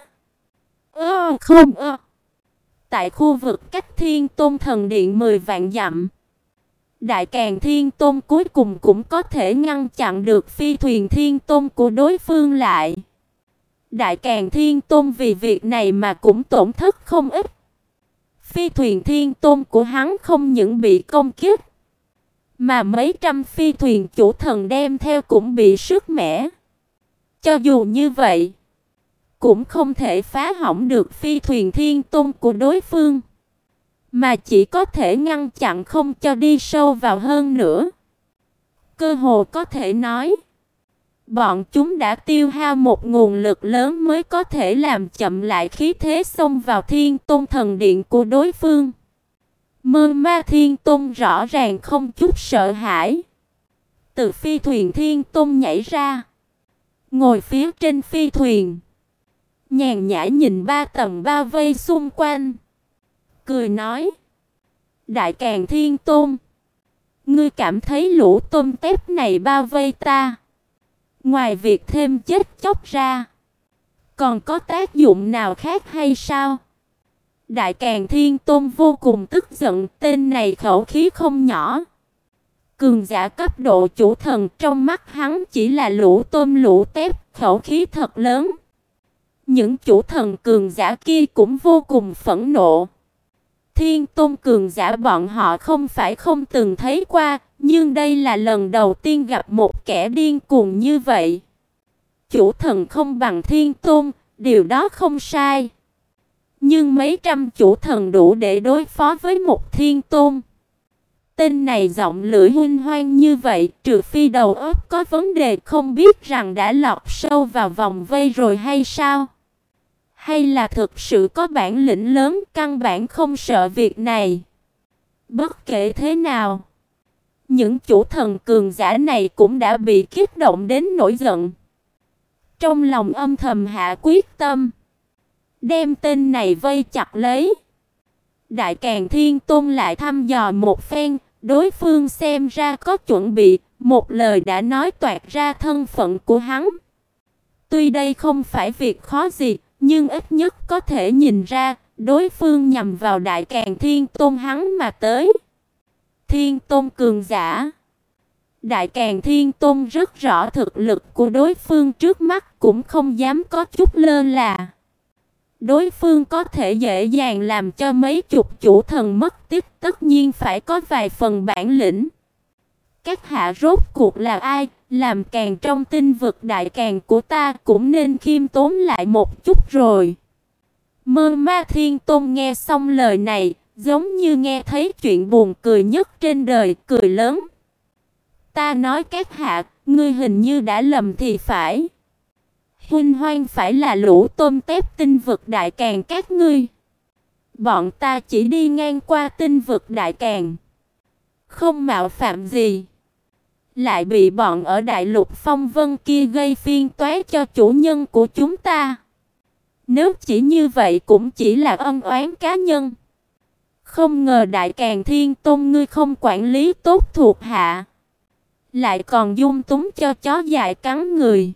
Ơ không ơ. Tại khu vực cách Thiên Tôn thần điện mười vạn dặm, Đại Càn Thiên Tôn cuối cùng cũng có thể ngăn chặn được phi thuyền Thiên Tôn của đối phương lại. Đại Càn Thiên Tôn vì việc này mà cũng tổn thất không ít. Phi thuyền Thiên Tôn của hắn không những bị công kích, mà mấy trăm phi thuyền chủ thần đem theo cũng bị sứt mẻ. Cho dù như vậy, cũng không thể phá hỏng được phi thuyền Thiên Tôn của đối phương, mà chỉ có thể ngăn chặn không cho đi sâu vào hơn nữa. Cơ hồ có thể nói, bọn chúng đã tiêu hao một nguồn lực lớn mới có thể làm chậm lại khí thế xông vào Thiên Tôn thần điện của đối phương. Mơ Ma Thiên Tôn rõ ràng không chút sợ hãi, từ phi thuyền Thiên Tôn nhảy ra, ngồi phía trên phi thuyền, nhàn nhã nhìn ba tầng bao vây xung quanh. cười nói: Đại Càn Thiên Tôn, ngươi cảm thấy lũ tôm tép này bao vây ta, ngoài việc thêm chết chóc ra, còn có tác dụng nào khác hay sao? Đại Càn Thiên Tôn vô cùng tức giận, tên này khẩu khí không nhỏ. Cường giả cấp độ chủ thần, trong mắt hắn chỉ là lũ tôm lũ tép, khẩu khí thật lớn. Những chủ thần cường giả kia cũng vô cùng phẫn nộ. Thiên Tôn cường giả bọn họ không phải không từng thấy qua, nhưng đây là lần đầu tiên gặp một kẻ điên cuồng như vậy. Chủ thần không bằng Thiên Tôn, điều đó không sai. Nhưng mấy trăm chủ thần đủ để đối phó với một Thiên Tôn. Tên này giọng lưỡi huỳnh hoang như vậy, trừ phi đầu óc có vấn đề, không biết rằng đã lọt sâu vào vòng vây rồi hay sao? Hay là thực sự có bản lĩnh lớn, căn bản không sợ việc này? Bất kể thế nào, những chủ thần cường giả này cũng đã bị kích động đến nổi giận. Trong lòng âm thầm hạ quyết tâm, đem tên này vây chặt lấy. Đại Càn Thiên Tôn lại thăm dò một phen, đối phương xem ra có chuẩn bị, một lời đã nói toạc ra thân phận của hắn. Tuy đây không phải việc khó gì, nhưng ít nhất có thể nhìn ra, đối phương nhằm vào Đại Càn Thiên Tôn hắn mà tới. Thiên Tôn cường giả. Đại Càn Thiên Tôn rất rõ thực lực của đối phương trước mắt, cũng không dám có chút lơ là. Đối phương có thể dễ dàng làm cho mấy chục chủ thần mất tích, tất nhiên phải có vài phần bản lĩnh. Các hạ rốt cuộc là ai, làm càng trong tinh vực Đại Càn của ta cũng nên khiêm tốn lại một chút rồi. Mơ Ma Thiên Tôn nghe xong lời này, giống như nghe thấy chuyện buồn cười nhất trên đời, cười lớn. Ta nói các hạ, ngươi hình như đã lầm thì phải. Huynh hoang phải là lũ tôm tép tinh vực Đại Càn các ngươi. Bọn ta chỉ đi ngang qua tinh vực Đại Càn, không mạo phạm gì, lại bị bọn ở Đại Lục Phong Vân kia gây phiền toái cho chủ nhân của chúng ta. Nếu chỉ như vậy cũng chỉ là ân oán cá nhân. Không ngờ Đại Càn Thiên Tôn ngươi không quản lý tốt thuộc hạ, lại còn dung túng cho chó dại cắn người.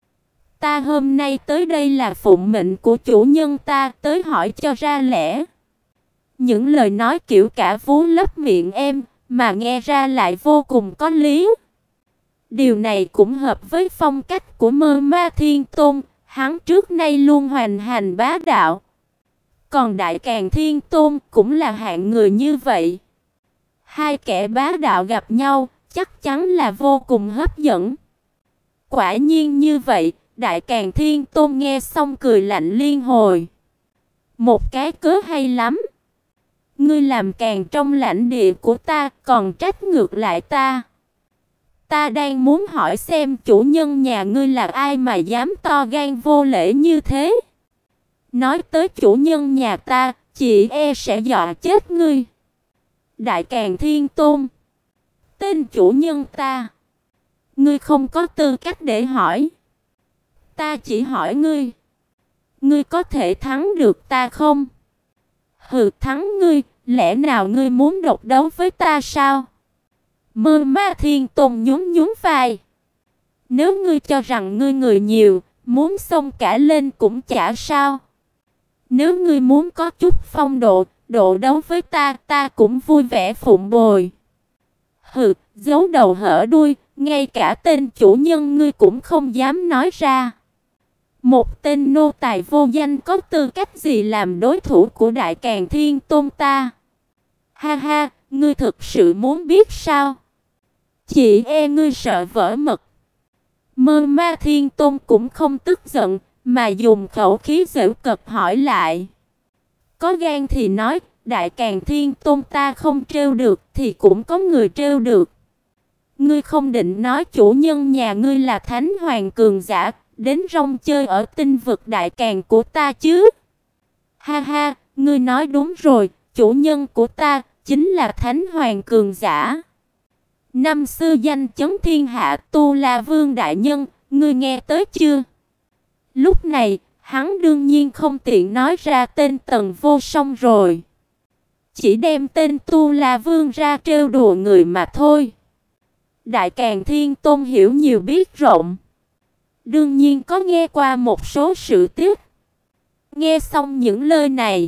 Ta hôm nay tới đây là phụng mệnh của chủ nhân ta, tới hỏi cho ra lẽ. Những lời nói kiểu cả vú lấp miệng em, mà nghe ra lại vô cùng có lý. Điều này cũng hợp với phong cách của Mơ Ma Thiên Tôn, hắn trước nay luôn hoành hành bá đạo. Còn Đại Càn Thiên Tôn cũng là hạng người như vậy. Hai kẻ bá đạo gặp nhau, chắc chắn là vô cùng hấp dẫn. Quả nhiên như vậy, Đại Càn Thiên Tôn nghe xong cười lạnh liên hồi. Một cái cớ hay lắm. Ngươi làm càng trong lãnh địa của ta, còn trách ngược lại ta. Ta đang muốn hỏi xem chủ nhân nhà ngươi là ai mà dám to gan vô lễ như thế. Nói tới chủ nhân nhà ta, chỉ e sẽ dọa chết ngươi. Đại Càn Thiên Tôn, tên chủ nhân ta, ngươi không có tư cách để hỏi. Ta chỉ hỏi ngươi, ngươi có thể thắng được ta không? Hừ, thắng ngươi, lẽ nào ngươi muốn độc đấu với ta sao? Mơ Ma Thiên Tôn nhún nhún vai. Nếu ngươi cho rằng ngươi người nhiều, muốn xông cả lên cũng chả sao. Nếu ngươi muốn có chút phong độ, độ đấu với ta, ta cũng vui vẻ phụng bồi. Hừ, giấu đầu hở đuôi, ngay cả tên chủ nhân ngươi cũng không dám nói ra. Một tên nô tài vô danh có tư cách gì làm đối thủ của Đại Càn Thiên Tôn ta? Ha ha, ngươi thực sự muốn biết sao? Chỉ e ngươi sợ vỡ mật. Mơ Ma Thiên Tôn cũng không tức giận, mà dùng khẩu khí giễu cợt hỏi lại. Có gan thì nói, Đại Càn Thiên Tôn ta không trêu được thì cũng có người trêu được. Ngươi không định nói chủ nhân nhà ngươi là Thánh Hoàng cường giả, đến rong chơi ở tinh vực Đại Càn của ta chứ? Ha ha, ngươi nói đúng rồi, chủ nhân của ta chính là Thánh Hoàng cường giả. Năm xưa danh chấn thiên hạ Tu La Vương đại nhân, ngươi nghe tới chưa? Lúc này, hắn đương nhiên không tiện nói ra tên Tần Vô Song rồi. chỉ đem tên Tu La Vương ra trêu đùa người mà thôi. Đại Càn Thiên Tôn hiểu nhiều biết rộng, đương nhiên có nghe qua một số sự tích. Nghe xong những lời này,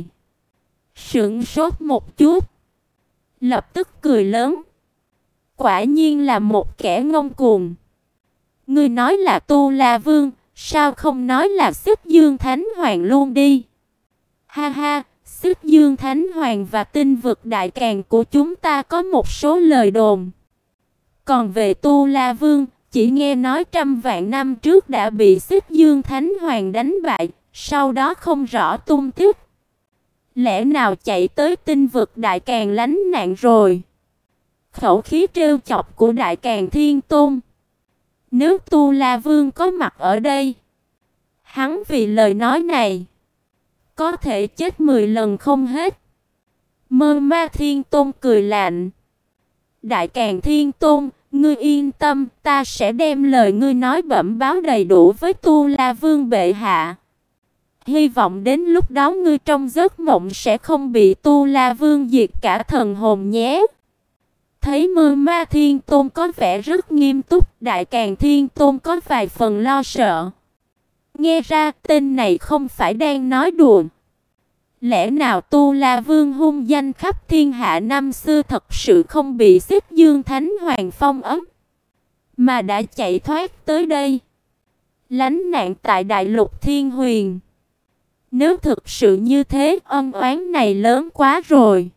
sững sốt một chút, lập tức cười lớn. Quả nhiên là một kẻ ngông cuồng. Ngươi nói là Tu La Vương, sao không nói là Xích Dương Thánh Hoàng luôn đi? Ha ha, Xích Dương Thánh Hoàng và tinh vực Đại Càn của chúng ta có một số lời đồn. Còn về Tu La Vương, chỉ nghe nói trăm vạn năm trước đã bị Xích Dương Thánh Hoàng đánh bại, sau đó không rõ tung tích. Lẽ nào chạy tới tinh vực Đại Càn lánh nạn rồi? Khẩu khí trêu chọc của Đại Càn Thiên Tôn. Nếu Tu La Vương có mặt ở đây, hắn vì lời nói này có thể chết mười lần không hết. Mơ Ma Thiên Tôn cười lạnh. Đại Càn Thiên Tôn, ngươi yên tâm, ta sẽ đem lời ngươi nói bẩm báo đầy đủ với Tu La Vương bệ hạ. Hy vọng đến lúc đó ngươi trong giấc mộng sẽ không bị Tu La Vương diệt cả thần hồn nhé. Thấy Mơ Ma Thiên Tôn có vẻ rất nghiêm túc, Đại Càn Thiên Tôn có vài phần lo sợ. Nghe ra tên này không phải đang nói đùa. Lẽ nào Tu La Vương hung danh khắp thiên hạ năm xưa thật sự không bị Xích Dương Thánh Hoàng phong ấm, mà đã chạy thoát tới đây, lánh nạn tại Đại Lục Thiên Huyền? Nếu thực sự như thế, ân oán này lớn quá rồi.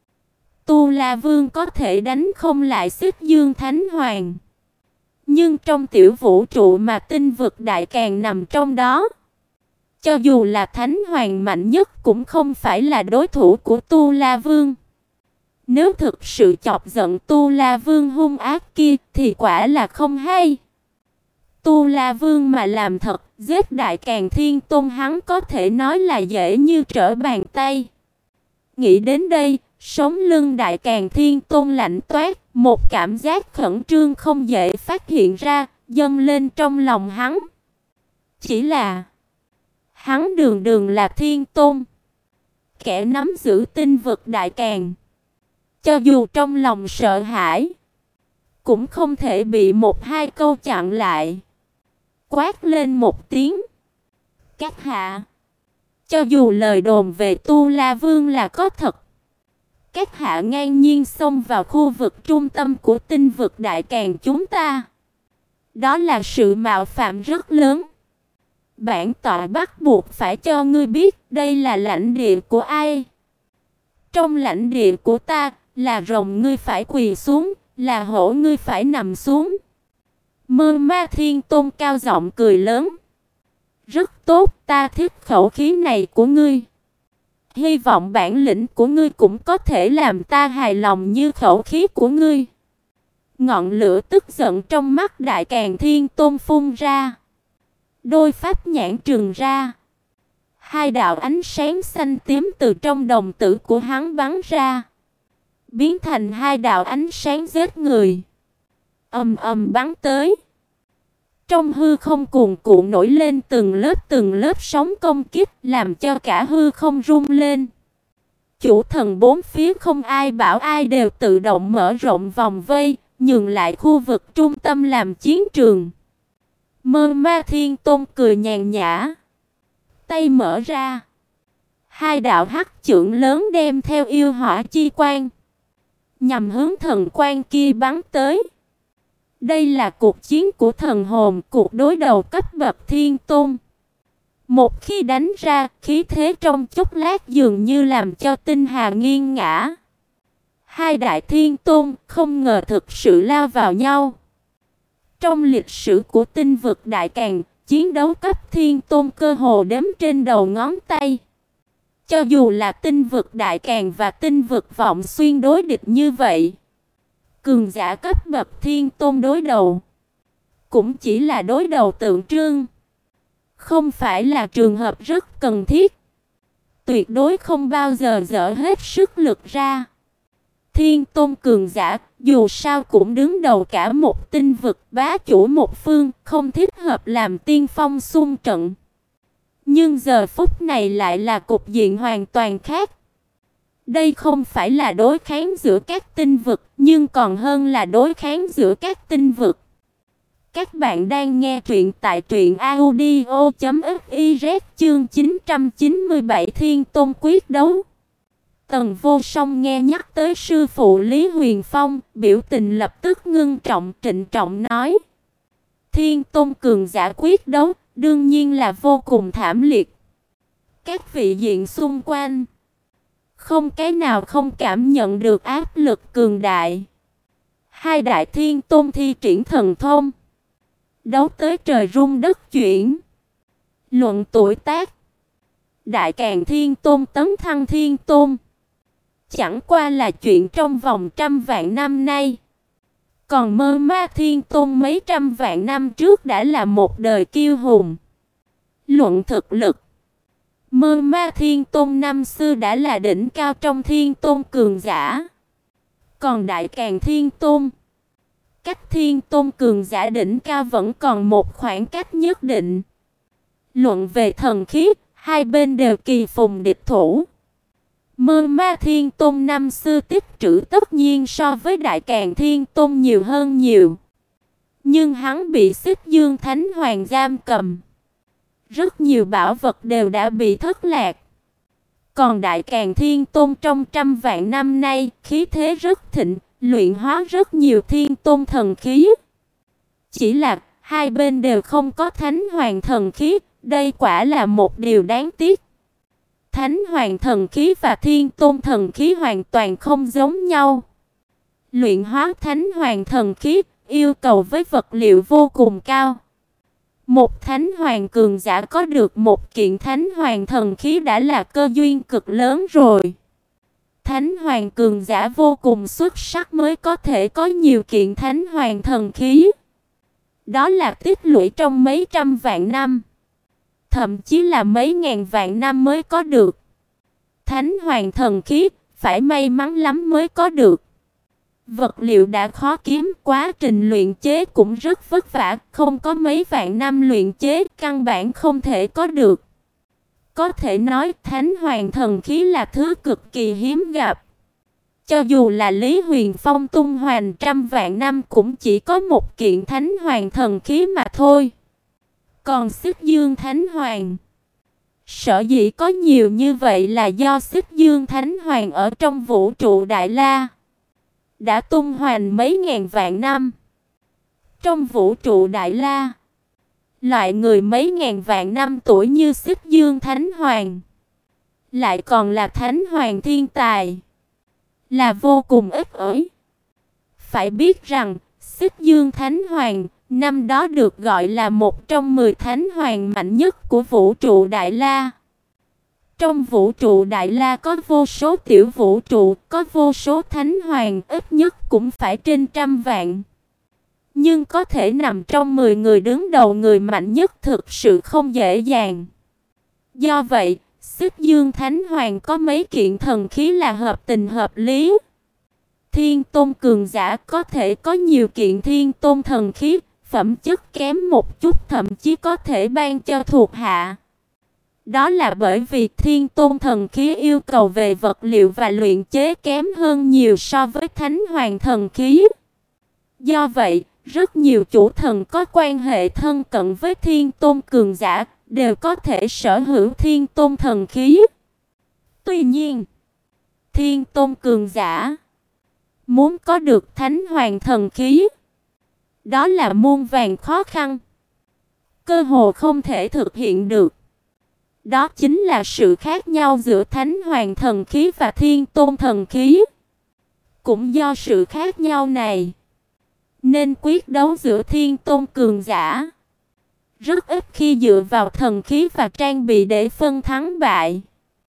Tu La Vương có thể đánh không lại Xích Dương Thánh Hoàng, nhưng trong tiểu vũ trụ mà tinh vực Đại Càn nằm trong đó, cho dù là Thánh Hoàng mạnh nhất cũng không phải là đối thủ của Tu La Vương. Nếu thực sự chọc giận Tu La Vương hung ác kia thì quả là không hay. Tu La Vương mà làm thật, giết Đại Càn Thiên Tôn hắn có thể nói là dễ như trở bàn tay. Nghĩ đến đây, sống lưng Đại Càn Thiên Tôn lạnh toát, một cảm giác khẩn trương không dễ phát hiện ra, dâng lên trong lòng hắn. Chỉ là hắn đường đường là Thiên Tôn, kẻ nắm giữ tinh vực Đại Càn, cho dù trong lòng sợ hãi, cũng không thể bị một hai câu chặn lại. Quát lên một tiếng. Các hạ, cho dù lời đồn về Tu La Vương là có thật, các hạ ngang nhiên xông vào khu vực trung tâm của tinh vực Đại Càn chúng ta, đó là sự mạo phạm rất lớn. Bản tọa bắt buộc phải cho ngươi biết đây là lãnh địa của ai. Trong lãnh địa của ta, là rồng ngươi phải quỳ xuống, là hổ ngươi phải nằm xuống. Mơ Ma Thiên Tôn cao giọng cười lớn. Rất tốt, ta thích khẩu khí này của ngươi. Hy vọng bản lĩnh của ngươi cũng có thể làm ta hài lòng như khẩu khí của ngươi. Ngọn lửa tức giận trong mắt Đại Càn Thiên Tôn phun ra. Đôi pháp nhãn trừng ra. Hai đạo ánh sáng xanh tím từ trong đồng tử của hắn bắn ra, biến thành hai đạo ánh sáng giết người, ầm ầm bắn tới. Trong hư không cuồn cuộn nổi lên từng lớp từng lớp sóng công kích, làm cho cả hư không rung lên. Chủ thần bốn phía không ai bảo ai đều tự động mở rộng vòng vây, nhường lại khu vực trung tâm làm chiến trường. Mơ Ma Thiên Tôn cười nhàn nhã, tay mở ra, hai đạo hắc chưởng lớn đem theo yêu hỏa chi quang, nhằm hướng thần quang kia bắn tới. Đây là cuộc chiến của thần hồn, cuộc đối đầu cấp bậc thiên tôn. Một khi đánh ra, khí thế trong chốc lát dường như làm cho tinh hà nghiêng ngã. Hai đại thiên tôn không ngờ thực sự lao vào nhau. Trong lịch sử của tinh vực Đại Càn, chiến đấu cấp thiên tôn cơ hồ đếm trên đầu ngón tay. Cho dù là tinh vực Đại Càn và tinh vực Vọng Xuyên đối địch như vậy, cường giả cấp bậc thiên tôn đối đầu cũng chỉ là đối đầu tượng trưng, không phải là trường hợp rất cần thiết. Tuyệt đối không bao giờ dở hết sức lực ra. Thiên tôn cường giả dù sao cũng đứng đầu cả một tinh vực, bá chủ một phương, không thích hợp làm tiên phong xung trận. Nhưng giờ phút này lại là cục diện hoàn toàn khác. Đây không phải là đối kháng giữa các tinh vực, nhưng còn hơn là đối kháng giữa các tinh vực. Các bạn đang nghe truyện tại truyện audio chấm fiz chương chín trăm chín mươi bảy Thiên Tôn quyết đấu. Tần Vô Song nghe nhắc tới sư phụ Lý Huyền Phong, biểu tình lập tức ngưng trọng, trịnh trọng nói: Thiên Tôn cường giả quyết đấu, đương nhiên là vô cùng thảm liệt. Các vị diện xung quanh không cái nào không cảm nhận được áp lực cường đại. Hai đại thiên tôn thi triển thần thông, đấu tới trời rung đất chuyển. Luận tuổi tác, Đại Càn Thiên Tôn tấn thăng Thiên Tôn chẳng qua là chuyện trong vòng trăm vạn năm nay. Còn Mơ Ma Thiên Tôn mấy trăm vạn năm trước đã là một đời kiêu hùng. Luận thực lực, Mơ Ma Thiên Tôn năm xưa đã là đỉnh cao trong Thiên Tôn cường giả. Còn Đại Càn Thiên Tôn, cách Thiên Tôn cường giả đỉnh cao vẫn còn một khoảng cách nhất định. Luận về thần khí, hai bên đều kỳ phùng địch thủ. Mơ Ma Thiên Tôn năm xưa tích trữ tất nhiên so với Đại Càn Thiên Tôn nhiều hơn nhiều. Nhưng hắn bị Xích Dương Thánh Hoàng giam cầm. Rất nhiều bảo vật đều đã bị thất lạc. Còn Đại Càn Thiên Tôn trong trăm vạn năm nay, khí thế rất thịnh, luyện hóa rất nhiều Thiên Tôn thần khí. Chỉ là hai bên đều không có Thánh Hoàng thần khí, đây quả là một điều đáng tiếc. Thánh Hoàng thần khí và Thiên Tôn thần khí hoàn toàn không giống nhau. Luyện hóa Thánh Hoàng thần khí yêu cầu với vật liệu vô cùng cao. Một Thánh Hoàng cường giả có được một kiện Thánh Hoàng thần khí đã là cơ duyên cực lớn rồi. Thánh Hoàng cường giả vô cùng xuất sắc mới có thể có nhiều kiện Thánh Hoàng thần khí. Đó là tích lũy trong mấy trăm vạn năm, thậm chí là mấy ngàn vạn năm mới có được. Thánh Hoàng thần khí phải may mắn lắm mới có được. Vật liệu đã khó kiếm, quá trình luyện chế cũng rất vất vả, không có mấy vạn năm luyện chế căn bản không thể có được. Có thể nói Thánh Hoàng thần khí là thứ cực kỳ hiếm gặp. Cho dù là Lý Huyền Phong tung hoành trăm vạn năm cũng chỉ có một kiện Thánh Hoàng thần khí mà thôi. Còn Xích Dương Thánh Hoàng, sở dĩ có nhiều như vậy là do Xích Dương Thánh Hoàng ở trong vũ trụ Đại La đã tung hoành mấy ngàn vạn năm. Trong vũ trụ Đại La, loại người mấy ngàn vạn năm tuổi như Xích Dương Thánh Hoàng lại còn là Thánh Hoàng thiên tài, là vô cùng ít ỏi. Phải biết rằng Xích Dương Thánh Hoàng năm đó được gọi là một trong mười Thánh Hoàng mạnh nhất của vũ trụ Đại La. Trong vũ trụ Đại La có vô số tiểu vũ trụ, có vô số Thánh Hoàng, ít nhất cũng phải trên trăm vạn. Nhưng có thể nằm trong mười người đứng đầu người mạnh nhất thực sự không dễ dàng. Do vậy, Xích Dương Thánh Hoàng có mấy kiện thần khí là hợp tình hợp lý. Thiên Tôn cường giả có thể có nhiều kiện Thiên Tôn thần khí, phẩm chất kém một chút thậm chí có thể ban cho thuộc hạ. Đó là bởi vì Thiên Tôn thần khí yêu cầu về vật liệu và luyện chế kém hơn nhiều so với Thánh Hoàng thần khí. Do vậy, rất nhiều chủ thần có quan hệ thân cận với Thiên Tôn cường giả đều có thể sở hữu Thiên Tôn thần khí. Tuy nhiên, Thiên Tôn cường giả muốn có được Thánh Hoàng thần khí, đó là muôn vàn khó khăn, cơ hồ không thể thực hiện được. Đó chính là sự khác nhau giữa Thánh Hoàng thần khí và Thiên Tôn thần khí. Cũng do sự khác nhau này, nên quyết đấu giữa Thiên Tôn cường giả rất ít khi dựa vào thần khí và trang bị để phân thắng bại.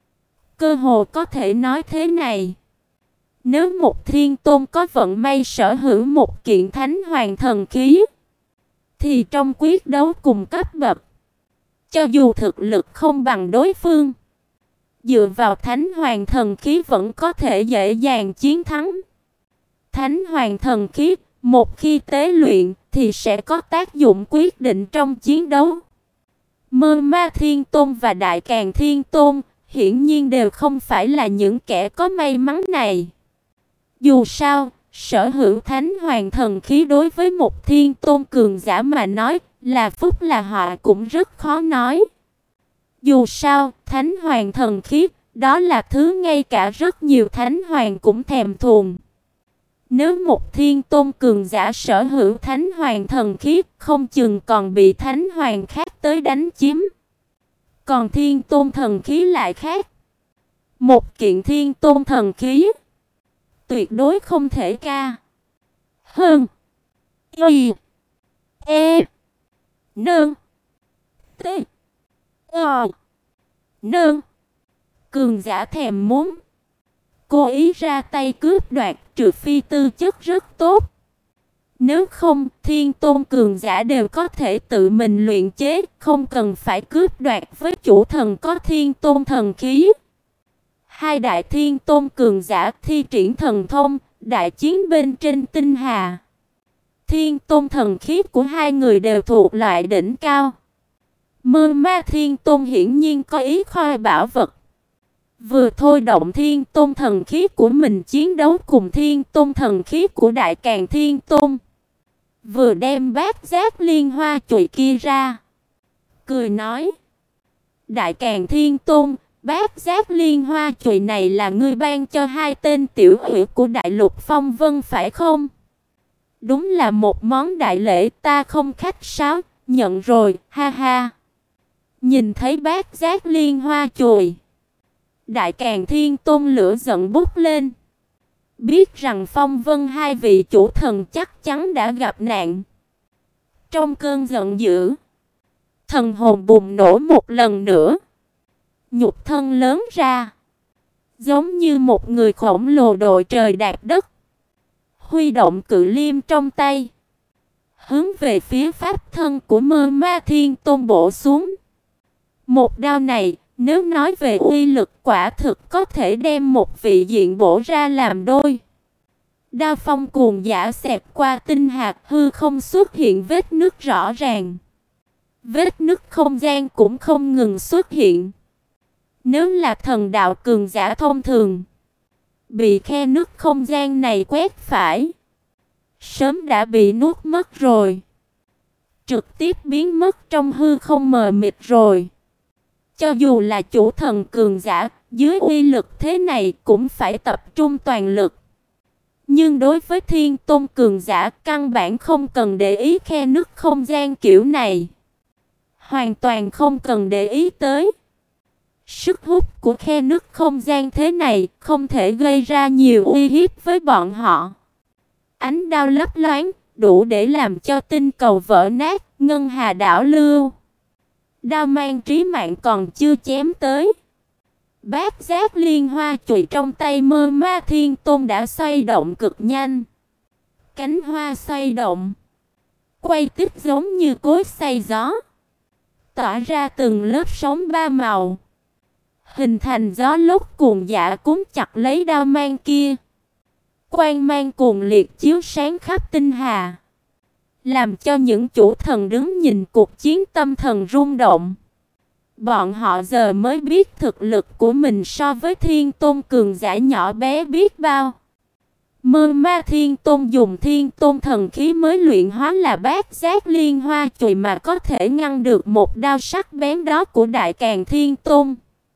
Cơ hồ có thể nói thế này: nếu một Thiên Tôn có vận may sở hữu một kiện Thánh Hoàng thần khí, thì trong quyết đấu cùng cấp bậc, cho dù thực lực không bằng đối phương, dựa vào Thánh Hoàng thần khí vẫn có thể dễ dàng chiến thắng. Thánh Hoàng thần khí một khi tế luyện thì sẽ có tác dụng quyết định trong chiến đấu. Mơ Ma Thiên Tôn và Đại Càn Thiên Tôn hiển nhiên đều không phải là những kẻ có may mắn này. Dù sao, sở hữu thánh hoàng thần khí đối với một thiên tôn cường giả mà nói, là phúc là họa cũng rất khó nói. Dù sao, thánh hoàng thần khí, đó là thứ ngay cả rất nhiều thánh hoàng cũng thèm thuồng. Nếu một thiên tôn cường giả sở hữu thánh hoàng thần khí, không chừng còn bị thánh hoàng khác tới đánh chiếm. Còn thiên tôn thần khí lại khác. Một kiện thiên tôn thần khí tuyệt đối không thể ca hơn y e nương t ờ nương cường giả thèm muốn, cố ý ra tay cướp đoạt, trừ phi tư chất rất tốt. Nếu không, thiên tôn cường giả đều có thể tự mình luyện chế, không cần phải cướp đoạt với chủ thần có thiên tôn thần khí. Hai đại thiên tôn cường giả thi triển thần thông, đại chiến bên trên tinh hà. Thiên tôn thần khí của hai người đều thuộc loại đỉnh cao. Mơ Ma Thiên Tôn hiển nhiên có ý khoe bảo vật. Vừa thôi động thiên tôn thần khí của mình chiến đấu cùng thiên tôn thần khí của Đại Càn Thiên Tôn. Vừa đem bát giác liên hoa chùy kia ra. Cười nói: Đại Càn Thiên Tôn, bát giác liên hoa chùy này là ngươi ban cho hai tên tiểu ủy của Đại Lục Phong Vân phải không? Đúng là một món đại lễ, ta không khách sáo, nhận rồi, ha ha. Nhìn thấy bát giác liên hoa chùy, Đại Càn Thiên Tôn lửa giận bốc lên. Biết rằng Phong Vân hai vị chủ thần chắc chắn đã gặp nạn. Trong cơn giận dữ, thần hồn bùng nổ một lần nữa. Nhục thân lớn ra, giống như một người khổng lồ đội trời đạp đất. Huy động cự liêm trong tay, hướng về phía pháp thân của Mơ Ma Thiên Tôn bổ xuống. Một đao này, nếu nói về uy lực, quả thực có thể đem một vị diện bổ ra làm đôi. Đao phong cuồng dã xẹt qua tinh hạt, hư không xuất hiện vết nứt rõ ràng. Vết nứt không gian cũng không ngừng xuất hiện. Nếu là thần đạo cường giả thông thường, bị khe nứt không gian này quét phải, sớm đã bị nuốt mất rồi. Trực tiếp biến mất trong hư không mờ mịt rồi. Cho dù là chủ thần cường giả, dưới uy lực thế này cũng phải tập trung toàn lực. Nhưng đối với thiên tôn cường giả, căn bản không cần để ý khe nứt không gian kiểu này. Hoàn toàn không cần để ý tới. Sức hút của khe nứt không gian thế này không thể gây ra nhiều uy hiếp với bọn họ. Ánh đao lấp loáng, đủ để làm cho tinh cầu vỡ nát, ngân hà đảo lưu. Đao mang trí mạng còn chưa chém tới, bát giác liên hoa chùy trong tay Mơ Ma Thiên Tôn đã xoay động cực nhanh. Cánh hoa xoay động, quay tích giống như cối xay gió, tỏa ra từng lớp sóng ba màu, hình thành gió lốc cuồng dã cuốn chặt lấy đao mang kia. Quang mang cuồng liệt chiếu sáng khắp tinh hà, làm cho những chủ thần đứng nhìn cuộc chiến tâm thần rung động. Bọn họ giờ mới biết thực lực của mình so với thiên tôn cường giả nhỏ bé biết bao. Mơ Ma Thiên Tôn dùng thiên tôn thần khí mới luyện hóa là bát giác liên hoa chùy mà có thể ngăn được một đao sắc bén đó của Đại Càn Thiên Tôn,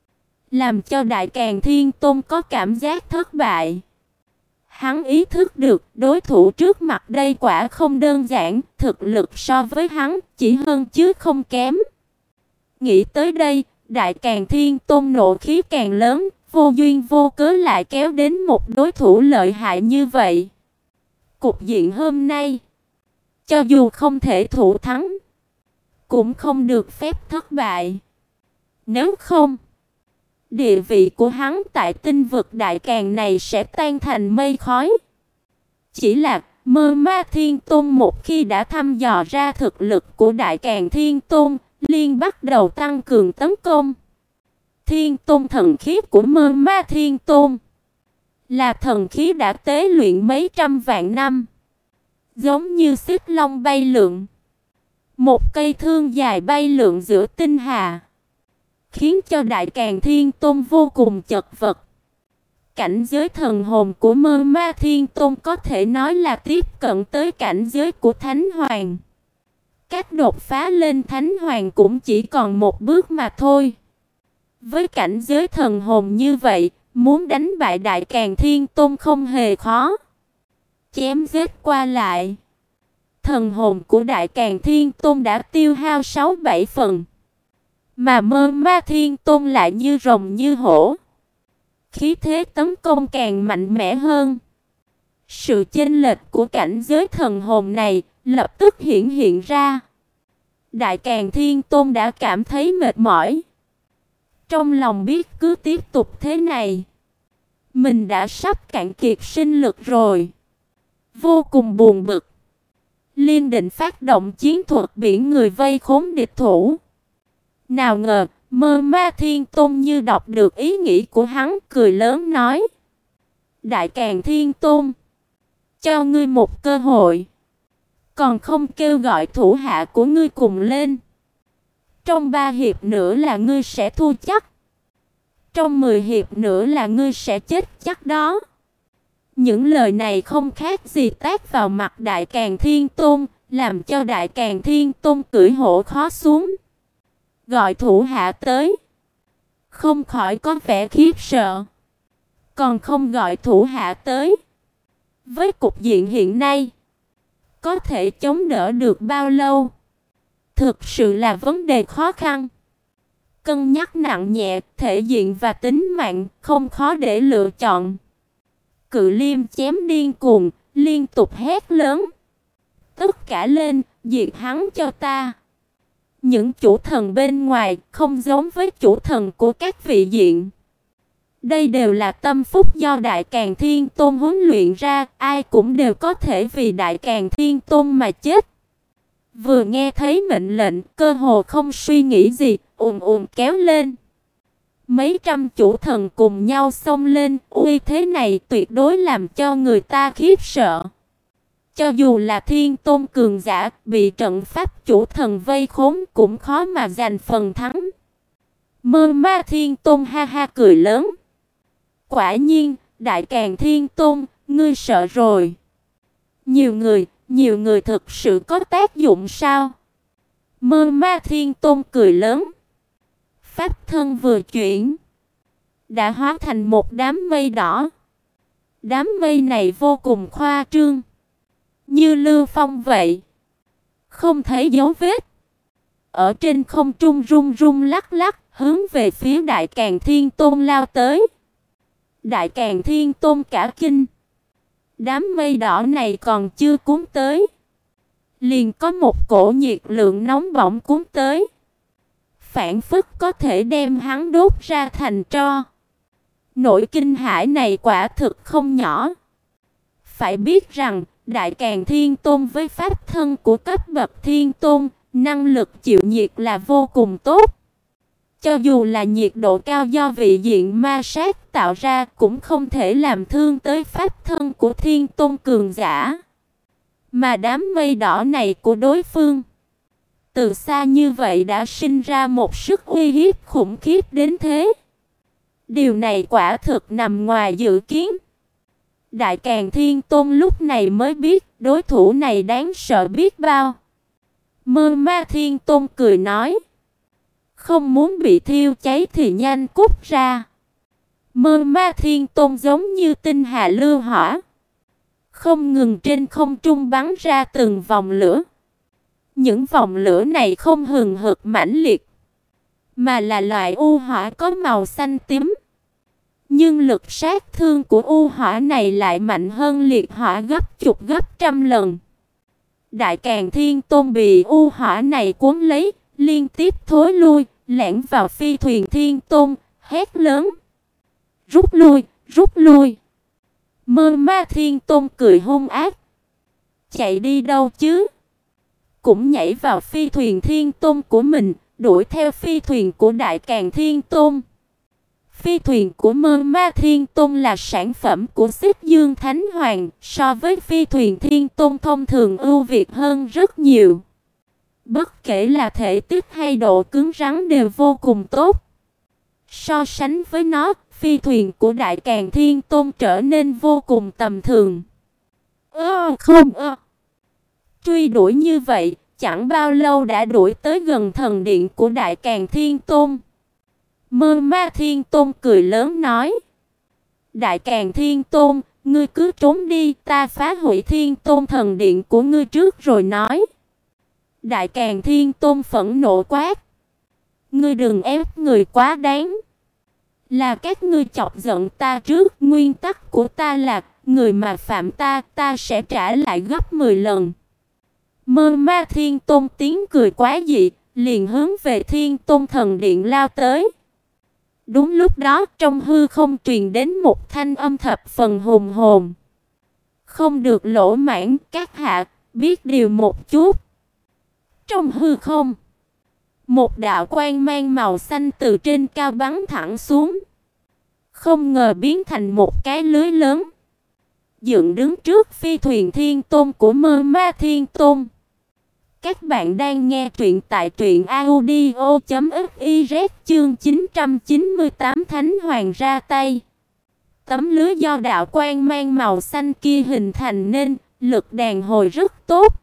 làm cho Đại Càn Thiên Tôn có cảm giác thất bại. Hắn ý thức được đối thủ trước mặt đây quả không đơn giản, thực lực so với hắn chỉ hơn chứ không kém. Nghĩ tới đây, Đại Càn Thiên Tôn nộ khí càng lớn, vô duyên vô cớ lại kéo đến một đối thủ lợi hại như vậy. Cục diện hôm nay, cho dù không thể thủ thắng, cũng không được phép thất bại. Nếu không, địa vị của hắn tại tinh vực Đại Càn này sẽ tan thành mây khói. Chỉ là Mơ Ma Thiên Tôn một khi đã thăm dò ra thực lực của Đại Càn Thiên Tôn, liền bắt đầu tăng cường tấn công. Thiên Tôn thần khí của Mơ Ma Thiên Tôn là thần khí đã tế luyện mấy trăm vạn năm, giống như xích long bay lượn, một cây thương dài bay lượn giữa tinh hà. khiến cho Đại Càn Thiên Tôn vô cùng chật vật. Cảnh giới thần hồn của Mơ Ma Thiên Tôn có thể nói là tiếp cận tới cảnh giới của Thánh Hoàng. Cách đột phá lên Thánh Hoàng cũng chỉ còn một bước mà thôi. Với cảnh giới thần hồn như vậy, muốn đánh bại Đại Càn Thiên Tôn không hề khó. Chém giết qua lại, thần hồn của Đại Càn Thiên Tôn đã tiêu hao sáu bảy phần. Mà Mơ Ma Thiên Tôn lại như rồng như hổ, khí thế tấn công càng mạnh mẽ hơn. Sự chênh lệch của cảnh giới thần hồn này lập tức hiển hiện ra. Đại Càn Thiên Tôn đã cảm thấy mệt mỏi. Trong lòng biết cứ tiếp tục thế này, mình đã sắp cạn kiệt sinh lực rồi. Vô cùng buồn bực, liên định phát động chiến thuật biển người vây khốn địch thủ. Nào ngờ, Mơ Ma Thiên Tôn như đọc được ý nghĩ của hắn, cười lớn nói: Đại Càn Thiên Tôn, cho ngươi một cơ hội, còn không kêu gọi thủ hạ của ngươi cùng lên. Trong ba hiệp nữa là ngươi sẽ thua chắc. Trong mười hiệp nữa là ngươi sẽ chết chắc đó. Những lời này không khác gì tát vào mặt Đại Càn Thiên Tôn, làm cho Đại Càn Thiên Tôn cưỡi hổ khó xuống. Gọi thủ hạ tới, không khỏi có vẻ khiếp sợ. Còn không gọi thủ hạ tới, với cục diện hiện nay, có thể chống đỡ được bao lâu? Thực sự là vấn đề khó khăn. Cân nhắc nặng nhẹ, thể diện và tính mạng, không khó để lựa chọn. Cự Liêm chém điên cuồng, liên tục hét lớn: Tất cả lên, diệt hắn cho ta! Những chủ thần bên ngoài không giống với chủ thần của các vị diện. Đây đều là tâm phúc do Đại Càn Thiên Tôn huấn luyện ra, ai cũng đều có thể vì Đại Càn Thiên Tôn mà chết. Vừa nghe thấy mệnh lệnh, cơ hồ không suy nghĩ gì, ùn ùn kéo lên. Mấy trăm chủ thần cùng nhau xông lên, uy thế này tuyệt đối làm cho người ta khiếp sợ. Cho dù là Thiên Tôn cường giả, bị trận pháp chủ thần vây khốn cũng khó mà giành phần thắng. Mơ Ma Thiên Tôn ha ha cười lớn: Quả nhiên, Đại Càn Thiên Tôn, ngươi sợ rồi. Nhiều người, nhiều người thực sự có tác dụng sao? Mơ Ma Thiên Tôn cười lớn. Pháp thân vừa chuyển, đã hóa thành một đám mây đỏ. Đám mây này vô cùng khoa trương, như lưu phong vậy, không thấy dấu vết. Ở trên không trung rung rung lắc lắc, hướng về phía Đại Càn Thiên Tôn lao tới. Đại Càn Thiên Tôn cả kinh. Đám mây đỏ này còn chưa cuốn tới, liền có một cổ nhiệt lượng nóng bỏng cuốn tới, phảng phất có thể đem hắn đốt ra thành tro. Nỗi kinh hãi này quả thực không nhỏ. Phải biết rằng, Đại Càn Thiên Tôn với pháp thân của cấp bậc Thiên Tôn, năng lực chịu nhiệt là vô cùng tốt. Cho dù là nhiệt độ cao do vị diện ma sát tạo ra cũng không thể làm thương tới pháp thân của Thiên Tôn cường giả. Mà đám mây đỏ này của đối phương, từ xa như vậy đã sinh ra một sức uy hiếp khủng khiếp đến thế. Điều này quả thực nằm ngoài dự kiến. Đại Càn Thiên Tôn lúc này mới biết đối thủ này đáng sợ biết bao. Mơ Ma Thiên Tôn cười nói: Không muốn bị thiêu cháy thì nhanh cút ra. Mơ Ma Thiên Tôn giống như tinh hà lưu hỏa, không ngừng trên không trung bắn ra từng vòng lửa. Những vòng lửa này không hừng hực mãnh liệt, mà là loại u hỏa có màu xanh tím. Nhưng lực sát thương của u hỏa này lại mạnh hơn liệt hỏa gấp chục gấp trăm lần. Đại Càn Thiên Tôn bị u hỏa này cuốn lấy, liên tiếp thối lui, lẻn vào phi thuyền Thiên Tôn, hét lớn: Rút lui, rút lui! Mơ Ma Thiên Tôn cười hung ác: Chạy đi đâu chứ? Cũng nhảy vào phi thuyền Thiên Tôn của mình, đuổi theo phi thuyền của Đại Càn Thiên Tôn. Phi thuyền của Mơ Ma Thiên Tôn là sản phẩm của Xích Dương Thánh Hoàng, so với phi thuyền Thiên Tôn thông thường ưu việt hơn rất nhiều. Bất kể là thể tích hay độ cứng rắn đều vô cùng tốt. So sánh với nó, phi thuyền của Đại Càn Thiên Tôn trở nên vô cùng tầm thường. Ơ không ơ. Truy đuổi như vậy, chẳng bao lâu đã đuổi tới gần thần điện của Đại Càn Thiên Tôn. Mơ Ma Thiên Tôn cười lớn nói: Đại Càn Thiên Tôn, ngươi cứ trốn đi, ta phá hủy Thiên Tôn thần điện của ngươi trước rồi nói. Đại Càn Thiên Tôn phẫn nộ quát: Ngươi đừng ép người quá đáng. Là các ngươi chọc giận ta trước, nguyên tắc của ta là người mà phạm ta, ta sẽ trả lại gấp mười lần. Mơ Ma Thiên Tôn tiếng cười quá dị, liền hướng về Thiên Tôn thần điện lao tới. Đúng lúc đó, trong hư không truyền đến một thanh âm thập phần hùng hồn. Không được lỗ mãng, các hạ, biết điều một chút. Trong hư không, một đạo quang mang màu xanh từ trên cao bắn thẳng xuống. Không ngờ biến thành một cái lưới lớn, dựng đứng trước phi thuyền Thiên Tôn của Mơ Ma Thiên Tôn. Các bạn đang nghe truyện tại truyện audio chấm fiz chương chín trăm chín mươi tám Thánh Hoàng ra tay. Tấm lưới do đạo quang mang màu xanh kia hình thành nên lực đàn hồi rất tốt.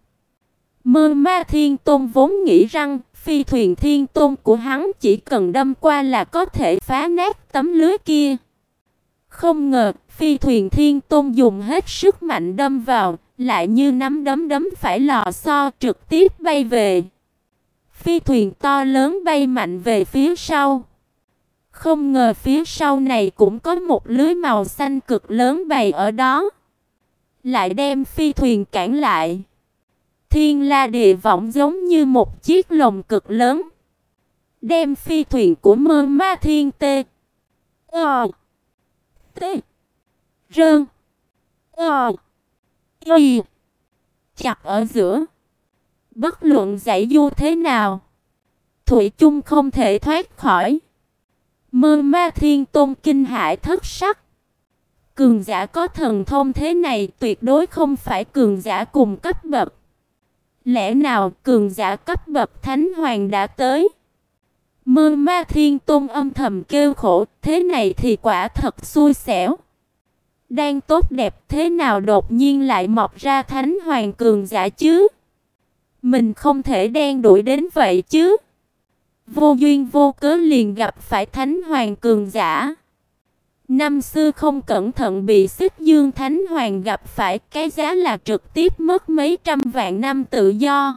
Mơ Ma Thiên Tôn vốn nghĩ rằng phi thuyền Thiên Tôn của hắn chỉ cần đâm qua là có thể phá nát tấm lưới kia. Không ngờ phi thuyền Thiên Tôn dùng hết sức mạnh đâm vào, lại như nắm đấm đấm phải lò xo trực tiếp bay về. Phi thuyền to lớn bay mạnh về phía sau. Không ngờ phía sau này cũng có một lưới màu xanh cực lớn bày ở đó, lại đem phi thuyền cản lại. Thiên La Địa Võng giống như một chiếc lồng cực lớn, đem phi thuyền của Mơ Ma Thiên Tê Ờ Tê Rơn Ờ Y chặt ở giữa. Bất luận giãy du thế nào, thủy chung không thể thoát khỏi. Mơ Ma Thiên Tôn kinh hãi thất sắc. Cường giả có thần thông thế này tuyệt đối không phải cường giả cùng cấp bậc. Lẽ nào cường giả cấp bậc Thánh Hoàng đã tới? Mơ Ma Thiên Tôn âm thầm kêu khổ, thế này thì quả thật xui xẻo. Đang tốt đẹp thế nào đột nhiên lại mọc ra Thánh Hoàng cường giả chứ? Mình không thể đen đuổi đến vậy chứ. Vô duyên vô cớ liền gặp phải Thánh Hoàng cường giả. Năm xưa không cẩn thận bị Xích Dương Thánh Hoàng gặp phải, cái giá là trực tiếp mất mấy trăm vạn năm tự do.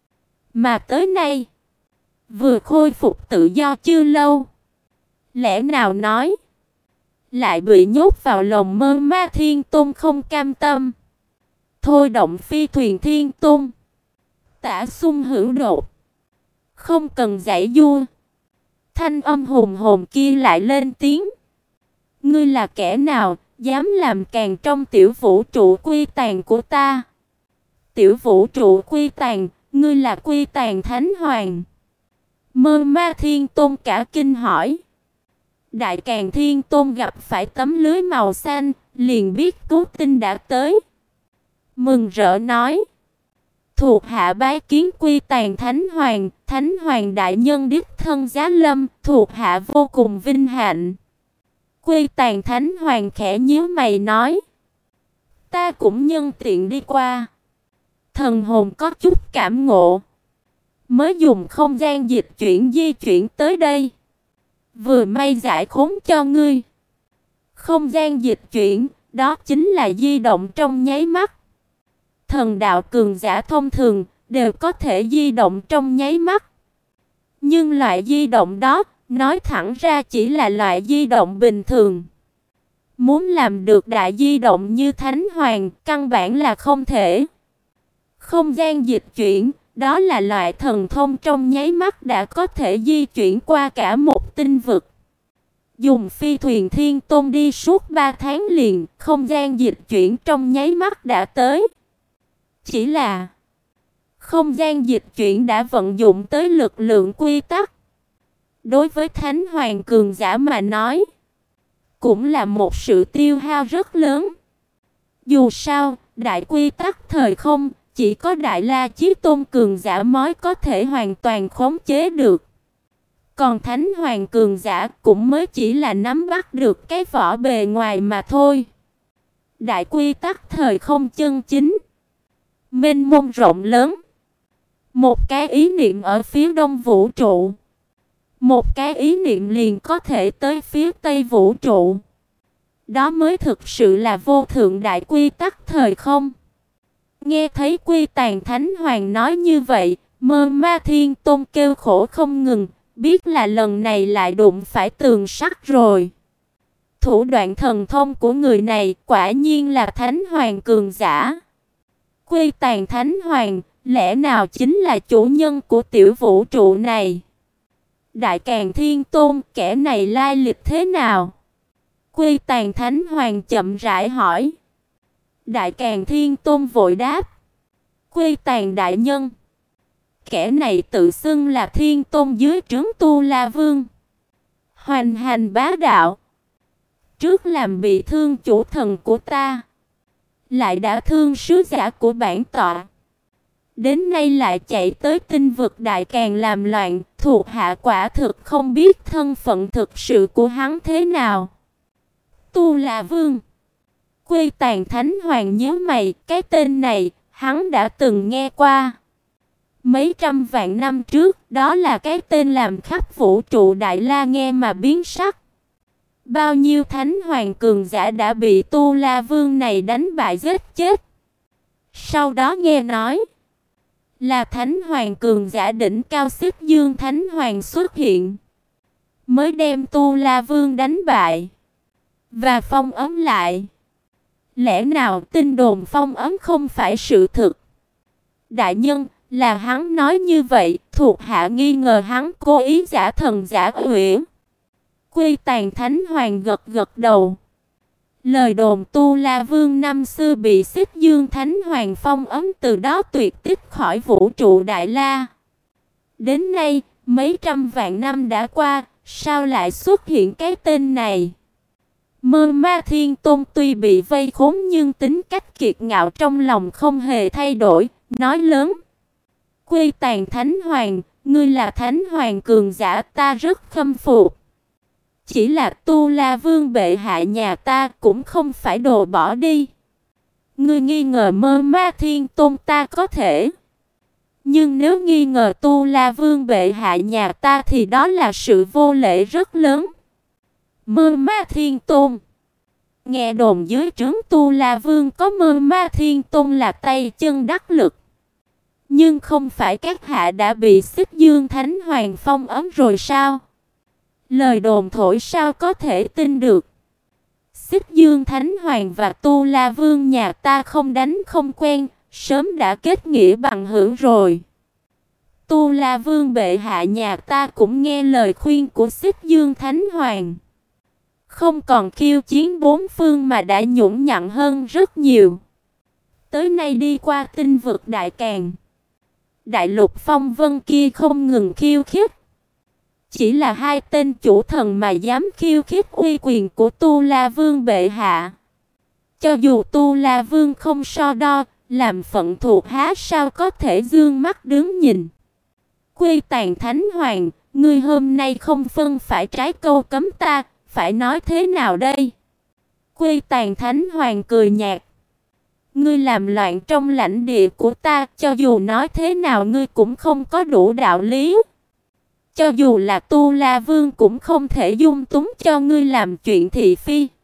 Mà tới nay, vừa khôi phục tự do chưa lâu, lẽ nào nói lại bị nhốt vào lồng Mơ Ma Thiên Tôn không cam tâm. Thôi động phi thuyền Thiên Tôn, tả xung hữu đột, không cần giãy giụa. Thanh âm hùng hồn kia lại lên tiếng: Ngươi là kẻ nào, dám làm càn trong tiểu vũ trụ quy tàn của ta? Tiểu vũ trụ quy tàn, ngươi là quy tàn Thánh Hoàng? Mơ Ma Thiên Tôn cả kinh hỏi. Đại Càn Thiên Tôn gặp phải tấm lưới màu xanh, liền biết cứu tinh đã tới. Mừng rỡ nói: Thuộc hạ bái kiến quy tàn Thánh Hoàng, Thánh Hoàng đại nhân đích thân giá lâm, thuộc hạ vô cùng vinh hạnh. Quy tàn Thánh Hoàng khẽ nhíu mày nói: Ta cũng nhân tiện đi qua, thần hồn có chút cảm ngộ, mới dùng không gian dịch chuyển di chuyển tới đây. Vừa may giải khốn cho ngươi. Không gian dịch chuyển, đó chính là di động trong nháy mắt. Thần đạo cường giả thông thường đều có thể di động trong nháy mắt. Nhưng loại di động đó, nói thẳng ra chỉ là loại di động bình thường. Muốn làm được đại di động như Thánh Hoàng, căn bản là không thể. Không gian dịch chuyển, đó là loại thần thông trong nháy mắt đã có thể di chuyển qua cả một tinh vực. Dùng phi thuyền Thiên Tôn đi suốt ba tháng liền, không gian dịch chuyển trong nháy mắt đã tới. Chỉ là không gian dịch chuyển đã vận dụng tới lực lượng quy tắc. Đối với Thánh Hoàng cường giả mà nói, cũng là một sự tiêu hao rất lớn. Dù sao, đại quy tắc thời không, chỉ có Đại La Chí Tôn cường giả mới có thể hoàn toàn khống chế được. Còn thánh hoàng cường giả cũng mới chỉ là nắm bắt được cái vỏ bề ngoài mà thôi. Đại quy tắc thời không chân chính, mênh mông rộng lớn. Một cái ý niệm ở phía đông vũ trụ, một cái ý niệm liền có thể tới phía tây vũ trụ. Đó mới thực sự là vô thượng đại quy tắc thời không. Nghe thấy Quy Tàn Thánh Hoàng nói như vậy, Mơ Ma Thiên Tôn kêu khổ không ngừng, biết là lần này lại đụng phải tường sắt rồi. Thủ đoạn thần thông của người này quả nhiên là Thánh Hoàng cường giả. Quy Tàn Thánh Hoàng, lẽ nào chính là chủ nhân của tiểu vũ trụ này? Đại Càn Thiên Tôn, kẻ này lai lịch thế nào? Quy Tàn Thánh Hoàng chậm rãi hỏi. Đại Càn Thiên Tôn vội đáp. Quy Tàn đại nhân, kẻ này tự xưng là Thiên Tôn dưới trướng Tu La Vương, hoành hành bá đạo, trước làm bị thương chủ thần của ta, lại đã thương sứ giả của bản tọa, đến nay lại chạy tới tinh vực Đại Càn làm loạn, thuộc hạ quả thực không biết thân phận thực sự của hắn thế nào. Tu La Vương. Quy Tàn Thánh Hoàng nhíu mày, cái tên này hắn đã từng nghe qua. Mấy trăm vạn năm trước, đó là cái tên làm khắp vũ trụ Đại La nghe mà biến sắc. Bao nhiêu Thánh Hoàng cường giả đã bị Tu La Vương này đánh bại giết chết. Sau đó nghe nói là Thánh Hoàng cường giả đỉnh cao Xích Dương Thánh Hoàng xuất hiện, mới đem Tu La Vương đánh bại và phong ấn lại. Lẽ nào tin đồn phong ấn không phải sự thực? Đại nhân, là hắn nói như vậy, thuộc hạ nghi ngờ hắn cố ý giả thần giả quỷ. Quy Tàn Thánh Hoàng gật gật đầu. Lời đồn Tu La Vương năm xưa bị Xích Dương Thánh Hoàng phong ấn, từ đó tuyệt tích khỏi vũ trụ Đại La. Đến nay, mấy trăm vạn năm đã qua, sao lại xuất hiện cái tên này? Mơ Ma Thiên Tôn tuy bị vây khốn nhưng tính cách kiệt ngạo trong lòng không hề thay đổi, nói lớn. Quy Tàn Thánh Hoàng, ngươi là Thánh Hoàng cường giả, ta rất khâm phục. Chỉ là Tu La Vương bệ hạ nhà ta cũng không phải đồ bỏ đi. Ngươi nghi ngờ Mơ Ma Thiên Tôn ta có thể, nhưng nếu nghi ngờ Tu La Vương bệ hạ nhà ta thì đó là sự vô lễ rất lớn. Mơ Ma Thiên Tôn. Nghe đồn dưới trướng Tu La Vương có Mơ Ma Thiên Tôn là tay chân đắc lực. Nhưng không phải các hạ đã bị Xích Dương Thánh Hoàng phong ấn rồi sao? Lời đồn thổi sao có thể tin được? Xích Dương Thánh Hoàng và Tu La Vương nhà ta không đánh không quen, sớm đã kết nghĩa bằng hữu rồi. Tu La Vương bệ hạ nhà ta cũng nghe lời khuyên của Xích Dương Thánh Hoàng, không còn khiêu chiến bốn phương mà đã nhũn nhặn hơn rất nhiều. Tới nay đi qua tinh vực Đại Càn, đại lục phong vân kia không ngừng khiêu khích. Chỉ là hai tên chủ thần mà dám khiêu khích uy quyền của Tu La Vương bệ hạ. Cho dù Tu La Vương không so đo, làm phận thuộc há sao có thể dương mắt đứng nhìn. Quy Tàn Thánh Hoàng, ngươi hôm nay không phân phải trái câu cấm ta, phải nói thế nào đây? Quy Tàn Thánh Hoàng cười nhạt. Ngươi làm loạn trong lãnh địa của ta, cho dù nói thế nào ngươi cũng không có đủ đạo lý. Cho dù là Tu La Vương cũng không thể dung túng cho ngươi làm chuyện thị phi.